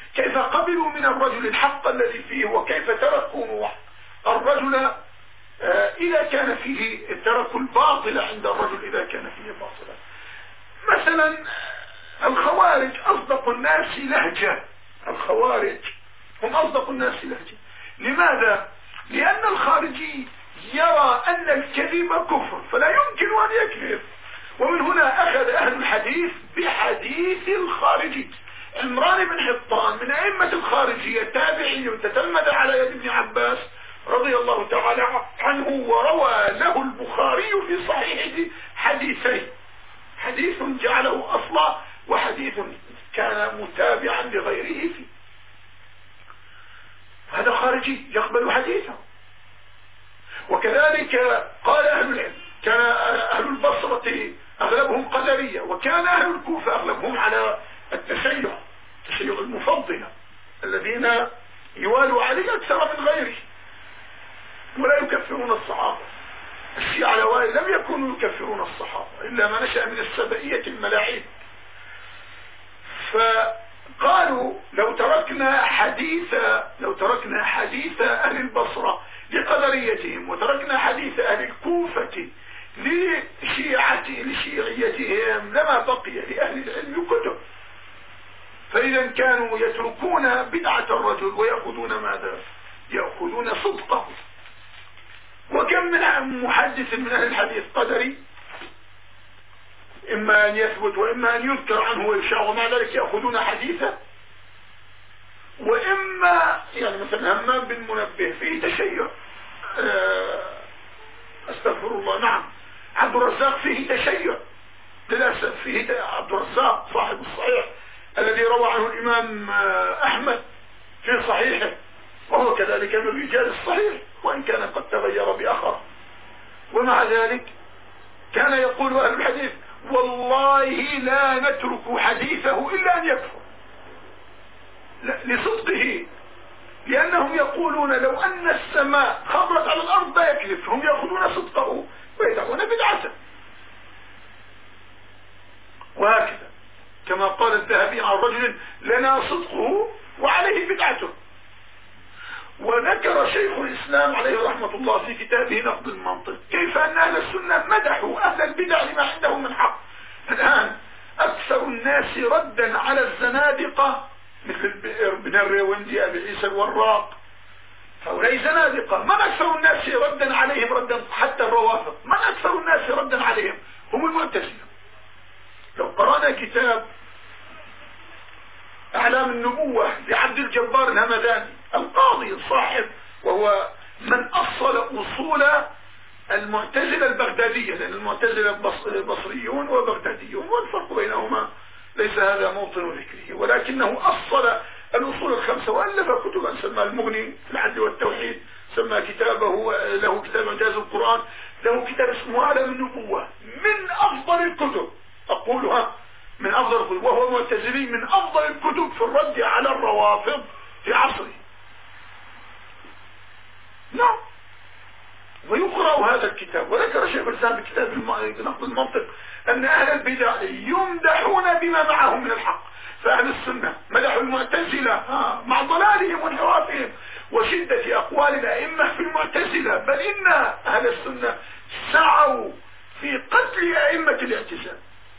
كيف قبلوا من الرجل الحق الذي فيه، وكيف تركوا الرجل إذا كان فيه، تركوا الباطل عند الرجل إذا كان فيه باطلا. مثلا الخوارج أصدق الناس لهجة، الخوارج هم أصدق الناس لهجة. لماذا؟ لأن الخارجي يرى أن الكذب كفر فلا يمكن أن يكذب، ومن هنا أخذ أهل الحديث بحديث الخارجي. عمران بن حطان من أئمة الخارجية تابعي تتلمذ على يد ابن عباس رضي الله تعالى عنه، وروى له البخاري في صحيحه حديثين، حديث جعله أصلا وحديث كان متابعا لغيره فيه. هذا خارجي يقبل حديثه. وكذلك قال أهل العلم، كان أهل البصرة أغلبهم قدرية، وكان أهل الكوفة أغلبهم على التشيع، التشيع المفضلة الذين يوالوا عليه أكثر من غيره ولا يكفرون الصحابة. الشيعة الأوائل لم يكونوا يكفرون الصحابة إلا ما نشأ من السبئية الملاعين. فقالوا لو تركنا حديث لو تركنا حديث أهل البصرة لقدريتهم، وتركنا حديث أهل الكوفة لشيعتهم لشيعيتهم، لما بقي لأهل العلم كتب. فإذا كانوا يتركون بدعة الرجل ويأخذون ماذا؟ يأخذون صدقه. وكم من محدث من أهل الحديث قدري إما أن يثبت وإما أن يذكر عنه ويشاع، ومع ذلك يأخذون حديثه. وإما يعني مثلا همام بن منبه فيه تشيع، أستغفر الله، نعم. عبد الرزاق فيه تشيع للأسف، فيه عبد الرزاق صاحب الصحيح الذي روى عنه الإمام أحمد في صحيحه، وهو كذلك من رجال الصحيح وإن كان قد تغير بآخر. ومع ذلك كان يقول أهل الحديث والله لا نترك حديثه إلا أن يكفر لصدقه، لأنهم يقولون لو أن السماء خبرت على الأرض لا يكذب، هم يأخذون صدقه ويدعون بدعته. وهكذا كما قال الذهبي عن رجل لنا صدقه وعليه بدعته. وذكر شيخ الإسلام عليه رحمة الله في كتابه نقد المنطق كيف أن أهل السنة مدحوا أهل البدع لما عندهم من حق. الآن أكثر الناس ردا على الزنادقة مثل ابن الريوندي أبي عيسى الوراق، هؤلاء زنادقة. من أكثر الناس ردا عليهم ردا حتى الروافض؟ من أكثر الناس ردا عليهم؟ هم المعتزلة. لو قرأنا كتاب أعلام النبوة لعبد الجبار الهمداني القاضي الصاحب، وهو من أصل أصول المعتزلة البغدادية، لأن المعتزلة بصريون وبغداديون والفرق بينهما ليس هذا موطن ذكره، ولكنه أصل الأصول الخمسة وألف كتبا سمى المغني في العدل والتوحيد، سمى كتابه له كتاب إعجاز القرآن، له كتاب اسمه أعلام النبوة من أفضل الكتب، أقولها من أفضل الكتب، وهو معتزلي من أفضل الكتب في الرد على الروافض في عصره. نعم. ويقرأ هذا الكتاب. وذكر شيخ الإسلام في كتاب نقد المنطق أن أهل البدع يمدحون بما معهم من الحق، فأهل السنة مدحوا المعتزلة مع ضلالهم وانحرافهم وشدة أقوال الأئمة في المعتزلة، بل إن أهل السنة سعوا في قتل أئمة الاعتزال،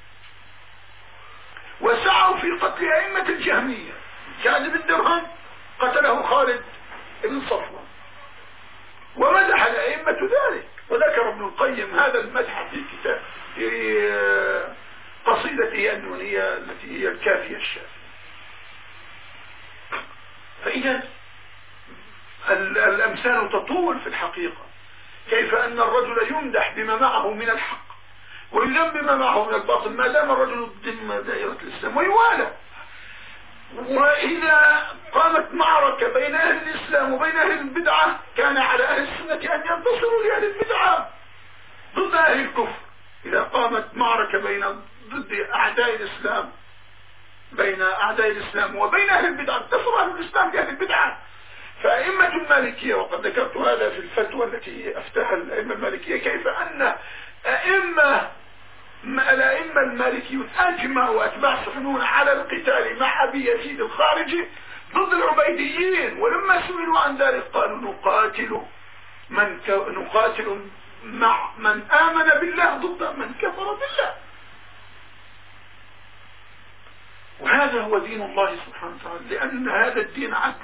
وسعوا في قتل أئمة الجهمية. كاذب الدرهم قتله خالد بن صفوان، ومدح الأئمة ذلك. وذكر ابن القيم هذا المدح في كتاب في قصيدته النونية التي هي الكافية الشافية. فإذا الأمثال تطول في الحقيقة، كيف أن الرجل يمدح بما معه من الحق ويذم بما معه من الباطل ما دام الرجل ضمن دائرة الإسلام ويوالى. وإذا قامت معركة بين أهل الإسلام وبين أهل البدعة كان على أهل السنة أن ينتصروا لأهل البدعة ضد أهل الكفر. إذا قامت معركة بين ضد أعداء الإسلام بين أعداء الإسلام وبين أهل البدعة انتصر أهل الإسلام لأهل البدعة. فأئمة المالكية، وقد ذكرت هذا في الفتوى التي أفتح الأئمة المالكية، كيف أن أئمة الأئمة المالكيون أجمعوا أتباع سحنون على القتال مع أبي يزيد الخارجي ضد العبيديين، ولما سئلوا عن ذلك قالوا نقاتل من ك... نقاتل مع من آمن بالله ضد من كفر بالله. وهذا هو دين الله سبحانه وتعالى، لأن هذا الدين عدل.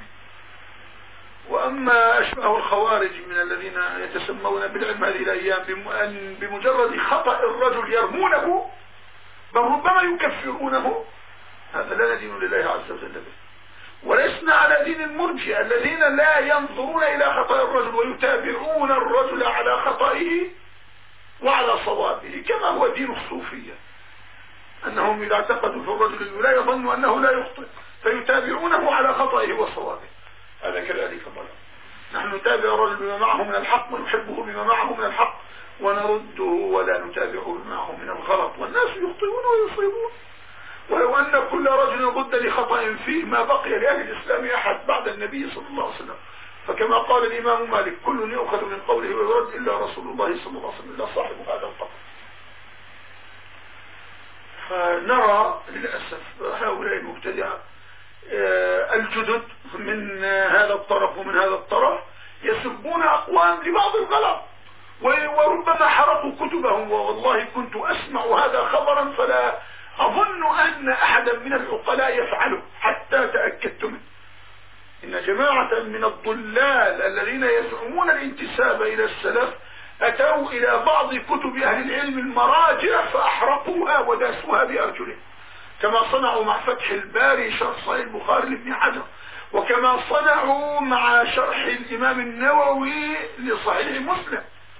وأما أشباه الخوارج من الذين يتسمون بالعلم هذه الأيام بمجرد خطأ الرجل يرمونه بل ربما يكفرونه، هذا لا ندين لله عز وجل به. ولسنا على دين المرجئة الذين لا ينظرون إلى خطأ الرجل ويتابعون الرجل على خطئه وعلى صوابه، كما هو دين الصوفية، أنهم إذا اعتقدوا في الرجل لا يظن أنه لا يخطئ فيتابعونه على خطئه وصوابه. هذا كذلك ضلال. نحن نتابع الرجل بما معه من الحق ونحبه بما معه من الحق ونرده ولا نتابعه بما معه من الغلط، والناس يخطئون ويصيبون. ولو أن كل رجل ضد لخطأ فيه ما بقي لأهل الإسلام أحد بعد النبي صلى الله عليه وسلم. فكما قال الإمام مالك كل يؤخذ من قوله ويرد إلا رسول الله صلى الله عليه وسلم، إلا صاحب هذا القبر. فنرى للأسف هؤلاء المبتدعة الجدد من هذا الطرف ومن هذا الطرف يسبون أقوام لبعض الغلط، وربما حرقوا كتبهم. والله كنت أسمع هذا خبرا فلا أظن أن أحدا من العقلاء يفعله حتى تأكدت منه. إن جماعة من الضلال الذين يزعمون الانتساب إلى السلف أتوا إلى بعض كتب أهل العلم المراجع فأحرقوها وداسوها بأرجلهم، كما صنعوا مع فتح الباري شرح صحيح البخاري لابن حجر، وكما صنعوا مع شرح الإمام النووي لصحيح مسلم.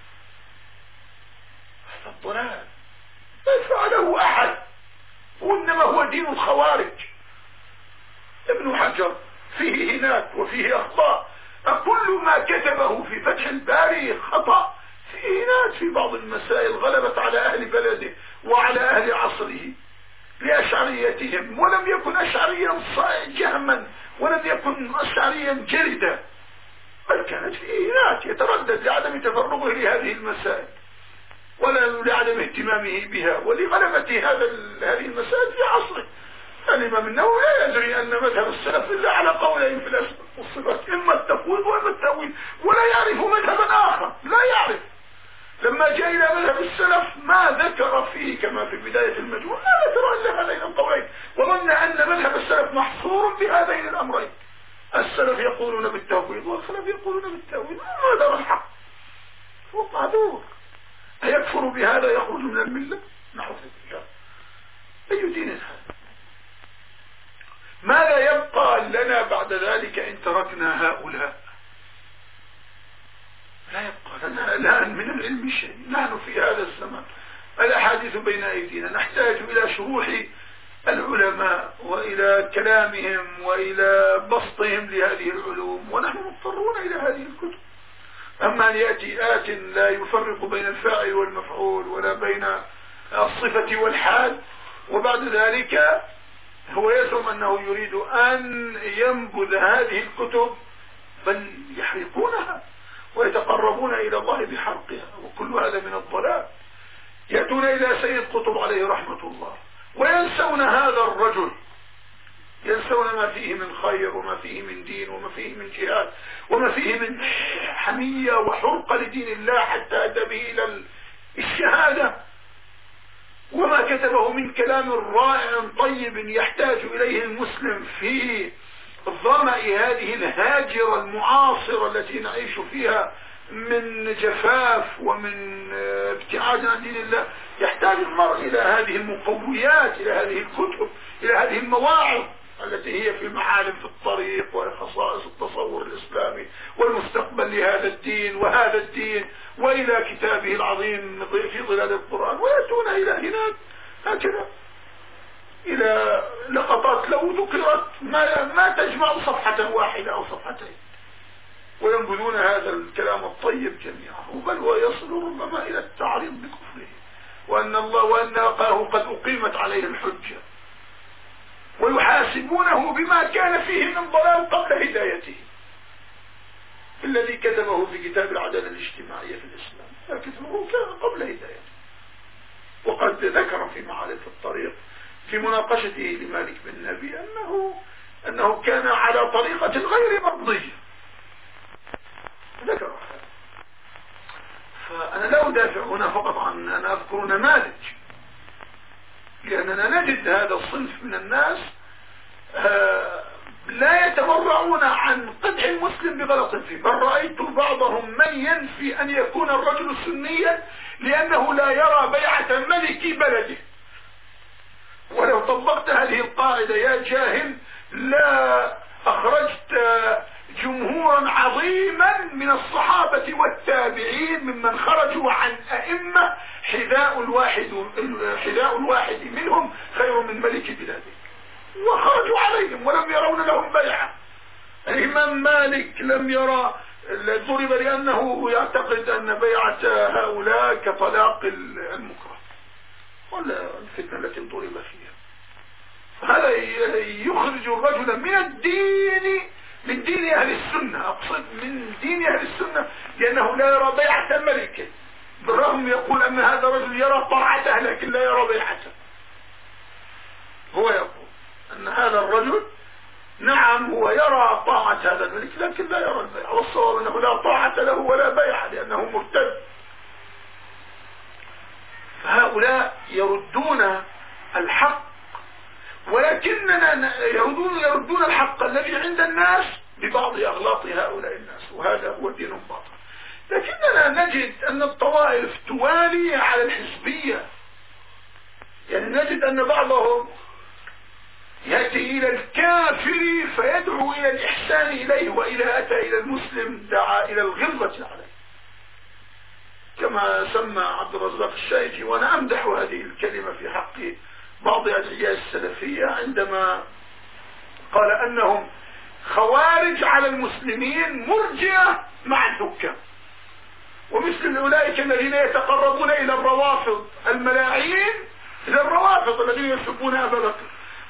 هذا الضلال لا يفعله أحد، وإنما هو دين الخوارج. ابن حجر فيه هناك وفيه أخطاء، أكل ما كتبه في فتح الباري خطأ، فيه هناك في بعض المسائل غلبت على أهل بلده وعلى أهل عصره لأشعريتهم، ولم يكن أشعريا جهما ولم يكن أشعريا جلدا، بل كانت فيه هناك يتردد لعدم تفرغه لهذه المسائل ولا لعدم اهتمامه بها ولغلبة هذا هذه المسائل في عصره. الإمام النووي لا يدري أن مذهب السلف إلا على قولين في الأسماء والصفات، إما التفويض وإما التأويل، ولا يعرف مذهبا آخر، لا يعرف. لما جاء إلى مذهب السلف ما ذكر فيه كما في بداية المجموع ما ذكر إلا هذين القولين، وظن أن مذهب السلف محصور بهذين الأمرين. السلف يقولون بالتفويض والخلف يقولون بالتأويل، ما دار الحق هو معذور. أيكفر بهذا يخرج من الملة؟ نعوذ بالله. أي دين هذا؟ ماذا يبقى لنا بعد ذلك إن تركنا هؤلاء؟ لا يبقى لنا الآن من العلم شيء. نحن في هذا الزمان الأحاديث بين أيدينا، نحتاج إلى شروح العلماء وإلى كلامهم وإلى بسطهم لهذه العلوم، ونحن مضطرون إلى هذه الكتب. أما أن يأتي آت لا يفرق بين الفاعل والمفعول ولا بين الصفة والحال، وبعد ذلك هو يزعم أنه يريد أن ينبذ هذه الكتب بل يحرقونها ويتقربون إلى الله بحرقها، وكل هذا من الضلال. يأتون إلى سيد قطب عليه رحمة الله وينسون هذا الرجل، ينسون ما فيه من خير وما فيه من دين وما فيه من جهاد وما فيه من حمية وحرقة لدين الله حتى أدى به إلى الشهادة، وما كتبه من كلام رائع طيب يحتاج إليه المسلم في ظمأ هذه الهاجرة المعاصرة التي نعيش فيها من جفاف ومن ابتعاد عن دين الله. يحتاج المرء إلى هذه المقويات، إلى هذه الكتب، إلى هذه المواعظ التي هي في معالم في الطريق وخصائص التصور الإسلامي والمستقبل لهذا الدين وهذا الدين، وإلى كتابه العظيم في ظلال القرآن، ويأتون إلى هناك هكذا إلى لقطات لو ذكرت ما, ما تجمع صفحة واحدة أو صفحتين، وينبذون هذا الكلام الطيب جميعا، بل ويصل ربما إلى التعريض بكفره، وأن الله وأن قد أقيمت عليه الحجة، ويحاسبونه بما كان فيه من ضلال قبل هدايته الذي كتبه في كتاب العدالة الاجتماعية في الإسلام، كتبه كان قبل هدايته. وقد ذكر في معارف الطريق في مناقشته لمالك بن نبي أنه أنه كان على طريقة غير مرضية، ذكر هذا. فأنا لا أدافع هنا فقط عن أنا أذكر نماذج، لأننا نجد هذا الصنف من الناس لا يتبرعون عن قدح المسلم بغلط فيه، بل رأيت بعضهم من ينفي أن يكون الرجل سنيا لأنه لا يرى بيعة ملك بلده. ولو طبقت هذه القاعدة يا جاهل لا أخرجت جمهورا عظيما من الصحابة والتابعين ممن خرجوا عن أئمة حذاء الواحد حذاء الواحد منهم خير من ملك بلاده، وخرجوا عليهم ولم يرون لهم بيعة. الإمام مالك لم يرى، ضرب لأنه يعتقد أن بيعة هؤلاء كطلاق المكره ولا الفتنة التي ضرب فيها. هذا يخرج الرجل من الدين، من دين أهل السنة، أقصد من دين أهل السنة، لأنه لا يرى بيعة ملكه، بالرغم يقول أن هذا الرجل يرى طاعته لكن لا يرى بيعته. هو يقول أن هذا الرجل نعم هو يرى طاعة هذا الملك لكن لا يرى البيعة، والصواب أنه لا طاعة له ولا بيعة لأنه مرتد. فهؤلاء يردون الحق، ولكننا يردون, يردون الحق الذي عند الناس ببعض أغلاط هؤلاء الناس، وهذا هو دين باطل. لكننا نجد أن الطوائف توالي على الحزبية، يعني نجد أن بعضهم يأتي إلى الكافر فيدعو إلى الإحسان إليه، وإذا أتى إلى المسلم دعا إلى الغلظة عليه، كما سمى عبد الرزاق الشايجي، وأنا أمدح هذه الكلمة في حق بعض أدعياء السلفية عندما قال أنهم خوارج على المسلمين مرجئة مع الحكام، ومثل أولئك الذين يتقربون إلى الروافض الملاعين، إلى الروافض الذين يسبون أبا بكر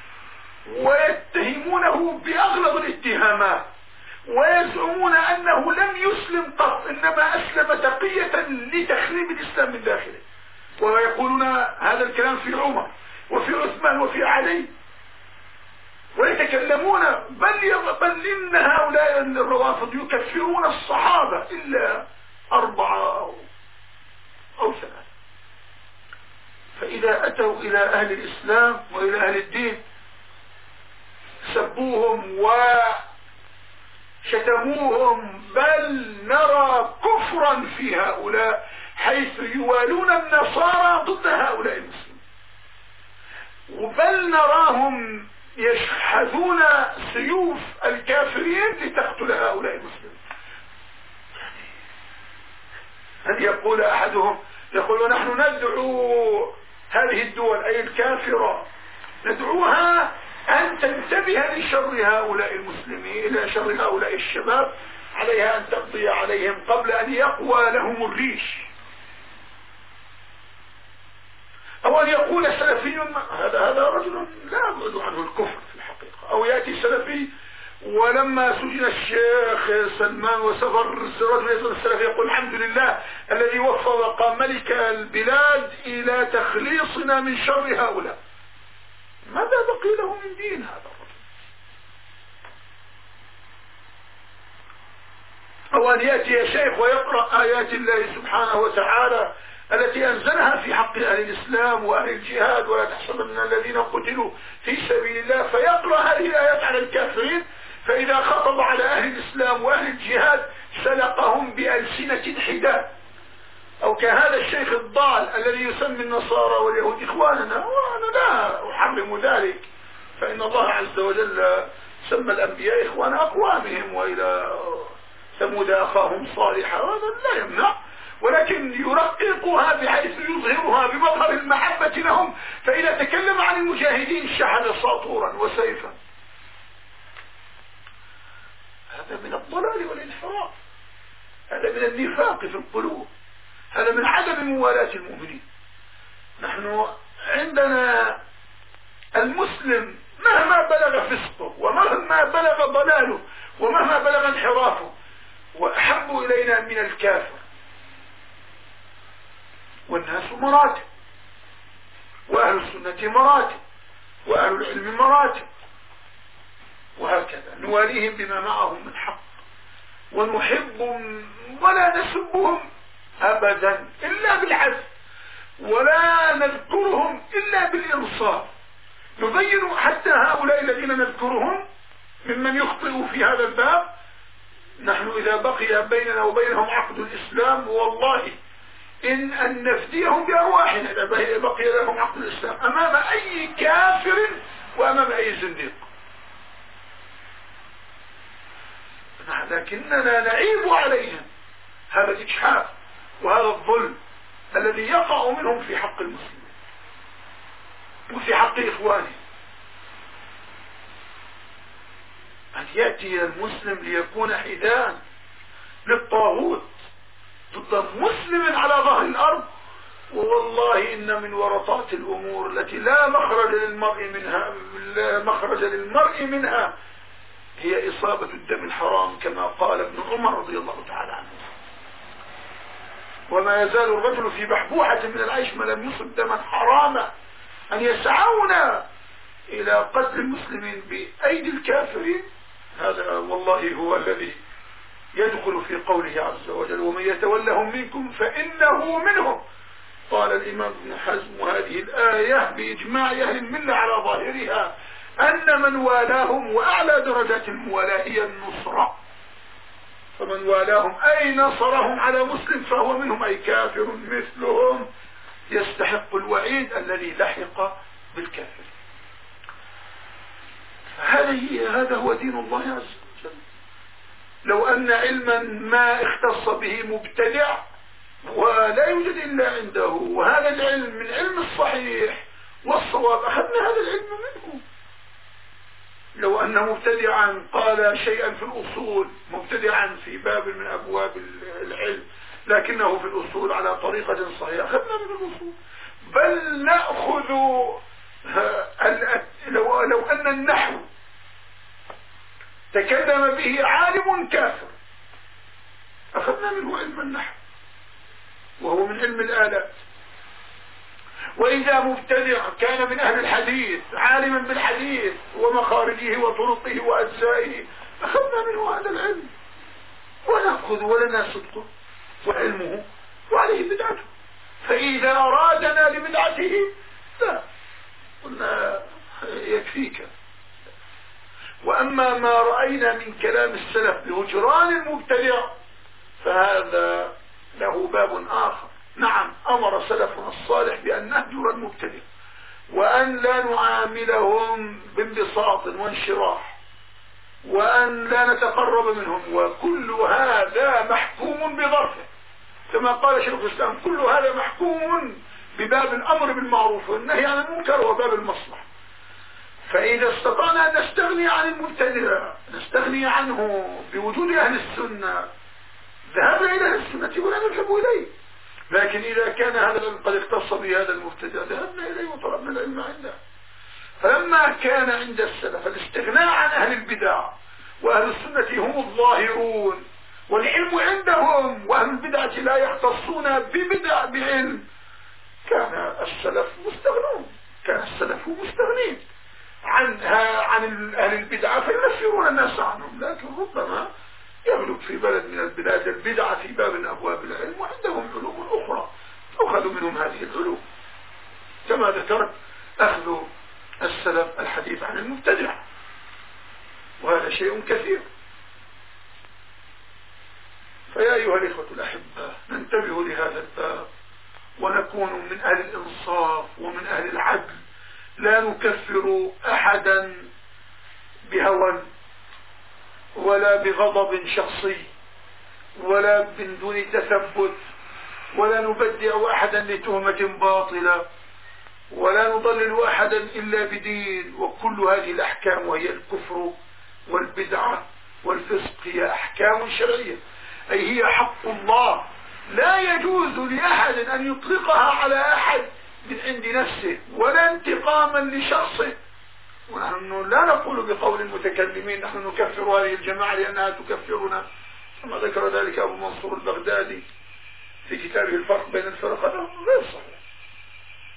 ويتهمونه بأغلب الاتهامات، ويزعمون أنه لم يسلم قط، إنما أسلم تقية لتخريب الإسلام من داخله، ويقولون هذا الكلام في عمر وفي عثمان وفي علي، ويتكلمون بل, بل إن هؤلاء الروافض يكفرون الصحابة إلا أربعة أو, أو ثلاثة. فإذا أتوا إلى أهل الإسلام وإلى أهل الدين سبوهم وشتموهم، بل نرى كفرا في هؤلاء حيث يوالون النصارى ضد هؤلاء المسلمين، وبل نراهم يشحذون سيوف الكافرين لتقتل هؤلاء المسلمين. أن يقول أحدهم يقول نحن ندعو هذه الدول أي الكافرة ندعوها أن تنتبه لشر هؤلاء المسلمين، إلى شر هؤلاء الشباب، عليها أن تقضي عليهم قبل أن يقوى لهم الريش. أو أن يقول سلفي هذا هذا رجل لا يبعد عنه الكفر في الحقيقة، أو يأتي سلفي ولما سجن الشيخ سلمان وسفر رجل يسأل السلفي يقول الحمد لله الذي وفق ملك البلاد إلى تخليصنا من شر هؤلاء. ماذا بقي له من دين هذا الرجل؟ أو أن يأتي شيخ ويقرأ آيات الله سبحانه وتعالى التي أنزلها في حق أهل الإسلام وأهل الجهاد، ولا تحسبن الذين قتلوا في سبيل الله، فيقرأ هذه الآيات على الكافرين، فإذا خطب على أهل الإسلام وأهل الجهاد سلقهم بألسنة حداد. أو كهذا الشيخ الضال الذي يسمي النصارى واليهود إخواننا، وأنا لا أحرم ذلك، فإن الله عز وجل سمى الأنبياء إخوان أقوامهم، وإلى ثمود أخاهم صالحا، هذا لا يمنع، ولكن يرققها بحيث يظهرها بمظهر المحبة لهم، فإذا تكلم عن المجاهدين شحذ ساطورا وسيفا. هذا من الضلال والانحراف، هذا من النفاق في القلوب، هذا من عدم موالاة المؤمنين. نحن عندنا المسلم مهما بلغ فسقه ومهما بلغ ضلاله ومهما بلغ انحرافه وأحب إلينا من الكافر. والناس مراتب، وأهل السنة مراتب، وأهل العلم مراتب، وهكذا نواليهم بما معهم من حق، ونحب ولا نسبهم أبدا إلا بالعدل، ولا نذكرهم إلا بالإنصاف. نبين حتى هؤلاء الذين نذكرهم ممن يخطئ في هذا الباب، نحن إذا بقي بيننا وبينهم عقد الإسلام والله إن أن نفديهم بأرواحنا إذا بقي لهم عقد الإسلام أمام أي كافر وأمام أي زنديق، لكننا نعيب عليهم هذا الإجحاف وهذا الظلم الذي يقع منهم في حق المسلمين وفي حق إخوانه. أن يأتي المسلم ليكون حذاء للطاغوت ضد مسلم على ظهر الأرض، والله إن من ورطات الأمور التي لا مخرج للمرء منها لا مخرج للمرء منها هي إصابة الدم الحرام كما قال ابن عمر رضي الله تعالى عنه. وما يزال الرجل في بحبوحة من العيش ما لم يصب دما حراما. أن يسعون إلى قتل المسلمين بأيدي الكافرين هذا والله هو الذي يدخل في قوله عز وجل ومن يتولهم منكم فإنه منهم. قال الإمام ابن حزم وهذه الآية بإجماع أهل الملة على ظاهرها أن من والاهم وأعلى درجات الموالاة هي النصرة، فمن والاهم أي نصرهم على مسلم فهو منهم أي كافر مثلهم يستحق الوعيد الذي لحق بالكافر. هذا هذا هو دين الله عز وجل. لو أن علما ما اختص به مبتدع ولا يوجد إلا عنده وهذا العلم من علم الصحيح والصواب أخذنا هذا العلم منه. لو أن مبتدعا قال شيئا في الأصول مبتدعا في باب من أبواب العلم لكنه في الأصول على طريقة صحيحة أخذنا من الأصول. بل نأخذ لو, لو أن النحو تكلم به عالم كافر أخذنا منه علم النحو وهو من علم الآلات. وإذا مبتدع كان من أهل الحديث عالما بالحديث ومخارجه وطرقه وأجزائه أخذنا منه هذا العلم ونأخذ ولنا صدقه وعلمه وعليه بدعته. فإذا أرادنا لبدعته لا قلنا يكفيك. وأما ما رأينا من كلام السلف بهجران المبتدع فهذا له باب آخر. نعم أمر سلفنا الصالح بأن نهجر المبتدع وأن لا نعاملهم بانبساط وانشراح وأن لا نتقرب منهم، وكل هذا محكوم بظرفه كما قال شيخ الإسلام كل هذا محكوم بباب الأمر بالمعروف والنهي عن المنكر وباب المصلحة. فإذا استطعنا أن نستغني عن المبتدع نستغني عنه بوجود أهل السنة ذهبنا إلى أهل السنة ولا نذهب إليه. لكن إذا كان هذا قد اختص بهذا المبتدع ذهبنا إليه وطلبنا العلم عنده. فلما كان عند السلف الاستغناء عن أهل البدع وأهل السنة هم الظاهرون والعلم عندهم وأهل البدعة لا يختصون ببدع بعلم كان السلف مستغنون كان السلف مستغنين عن عن أهل البدعة فينفرون الناس عنهم. لكن ربما يغلب في بلد من البلاد البدعة في باب من أبواب العلم وعندهم علوم أخرى أخذوا منهم هذه العلوم كما ذكرت أخذوا السلف الحديث عن المبتدع وهذا شيء كثير. فيا أيها الإخوة الأحبة ننتبه لهذا الباب ونكون من أهل الإنصاف ومن أهل العدل لا نكفر أحدا بهوى ولا بغضب شخصي ولا من دون تثبت ولا نبدع أحدا لتهمة باطلة ولا نضلل أحدا إلا بدين. وكل هذه الأحكام وهي الكفر والبدعة والفسق هي أحكام شرعية أي هي حق الله لا يجوز لأحد أن يطلقها على أحد من عند نفسه ولا انتقاما لشخصه. ونحن لا نقول بقول المتكلمين نحن نكفر هذه الجماعة لأنها تكفرنا كما ذكر ذلك أبو منصور البغدادي في كتابه الفرق بين الفرق. هذا غير صحيح.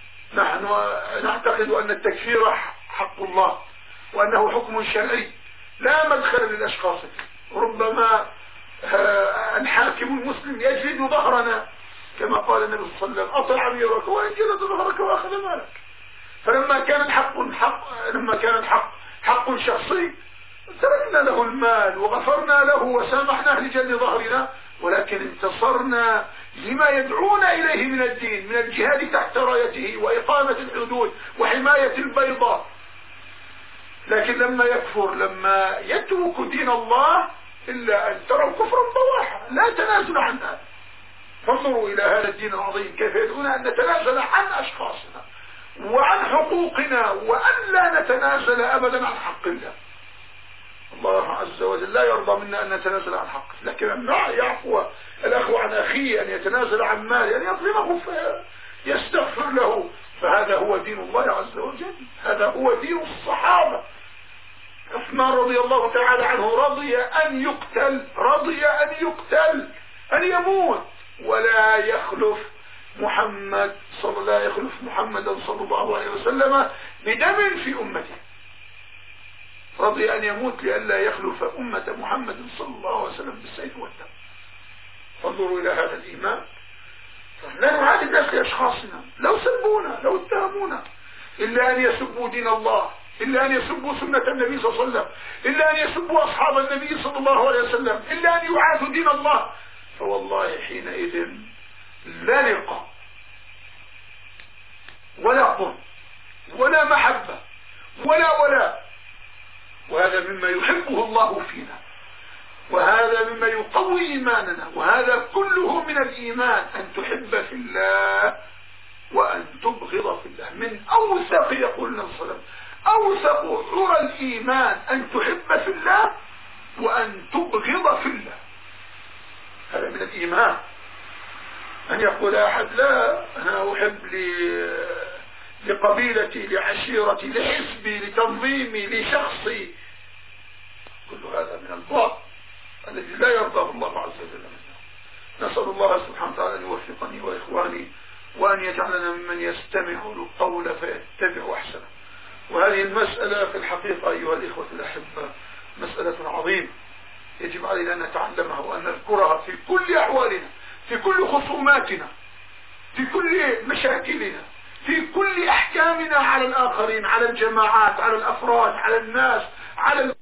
نحن نعتقد أن التكفير حق الله وأنه حكم شرعي لا مدخل للأشخاص. ربما الحاكم المسلم يجلد ظهرنا كما قال النبي صلى الله عليه وسلم أطع أميرك وإن جلد ظهرك وأخذ مالك. فلما كان الحق حق لما كان الحق حق شخصي تركنا له المال وغفرنا له وسامحناه لجلد ظهرنا، ولكن انتصرنا لما يدعون إليه من الدين، من الجهاد تحت رايته وإقامة الحدود وحماية البيضاء. لكن لما يكفر، لما يترك دين الله، إلا أن تروا كفرا بواحا لا تنازل عن هذا. فانظروا إلى هذا الدين العظيم كيف يدعون أن نتنازل عن أشخاصنا وعن حقوقنا، وأن لا نتنازل أبدا عن حق الله. الله عز وجل لا يرضى منا أن نتنازل عن حقه، لكن أن يعفو الأخ عن أخيه، أن يتنازل عن ماله، أن يظلمه فيستغفر له، فهذا هو دين الله عز وجل، هذا هو دين الصحابة. عثمان رضي الله تعالى عنه رضي أن يقتل، رضي أن يقتل، أن يموت ولا يخلف محمد صلى الله عليه يخلف محمدا صلى الله عليه وسلم بدم في أمته. رضي أن يموت لئلا يخلف أمة محمد صلى الله عليه وسلم بالسيف والدم. فانظروا إلى هذا الإيمان. لا نعادي الناس لأشخاصنا، لو سبونا، لو اتهمونا، إلا أن يسبوا دين الله، إلا أن يسبوا سنة النبي صلى الله عليه وسلم، إلا أن يسبوا أصحاب النبي صلى الله عليه وسلم، إلا أن يعادوا دين الله، فوالله حينئذ لا لقاء ولا قرب ولا محبة ولا ولا. وهذا مما يحبه الله فينا، وهذا مما يقوي إيماننا، وهذا كله من الإيمان، أن تحب في الله وأن تبغض في الله. من أوثق، يقول النبي صلى الله عليه وسلم، أوثق عرى الإيمان أن تحب في الله وأن تبغض في الله. هذا من الإيمان. أن يقول أحد لا أنا أحب لي لقبيلتي، لعشيرتي، لحزبي، لتنظيمي، لشخصي، كل هذا من الباطل الذي لا يرضاه الله عز وجل منه. نسأل الله سبحانه وتعالى أن يوفقني وإخواني وأن يجعلنا ممن يستمع القول فيتبع أحسنه. وهذه المسألة في الحقيقة أيها الإخوة الأحبة مسألة عظيمة، يجب علينا أن نتعلمها وأن نذكرها في كل أحوالنا، في كل خصوماتنا، في كل مشاكلنا، في كل أحكامنا على الآخرين، على الجماعات، على الأفراد، على الناس، على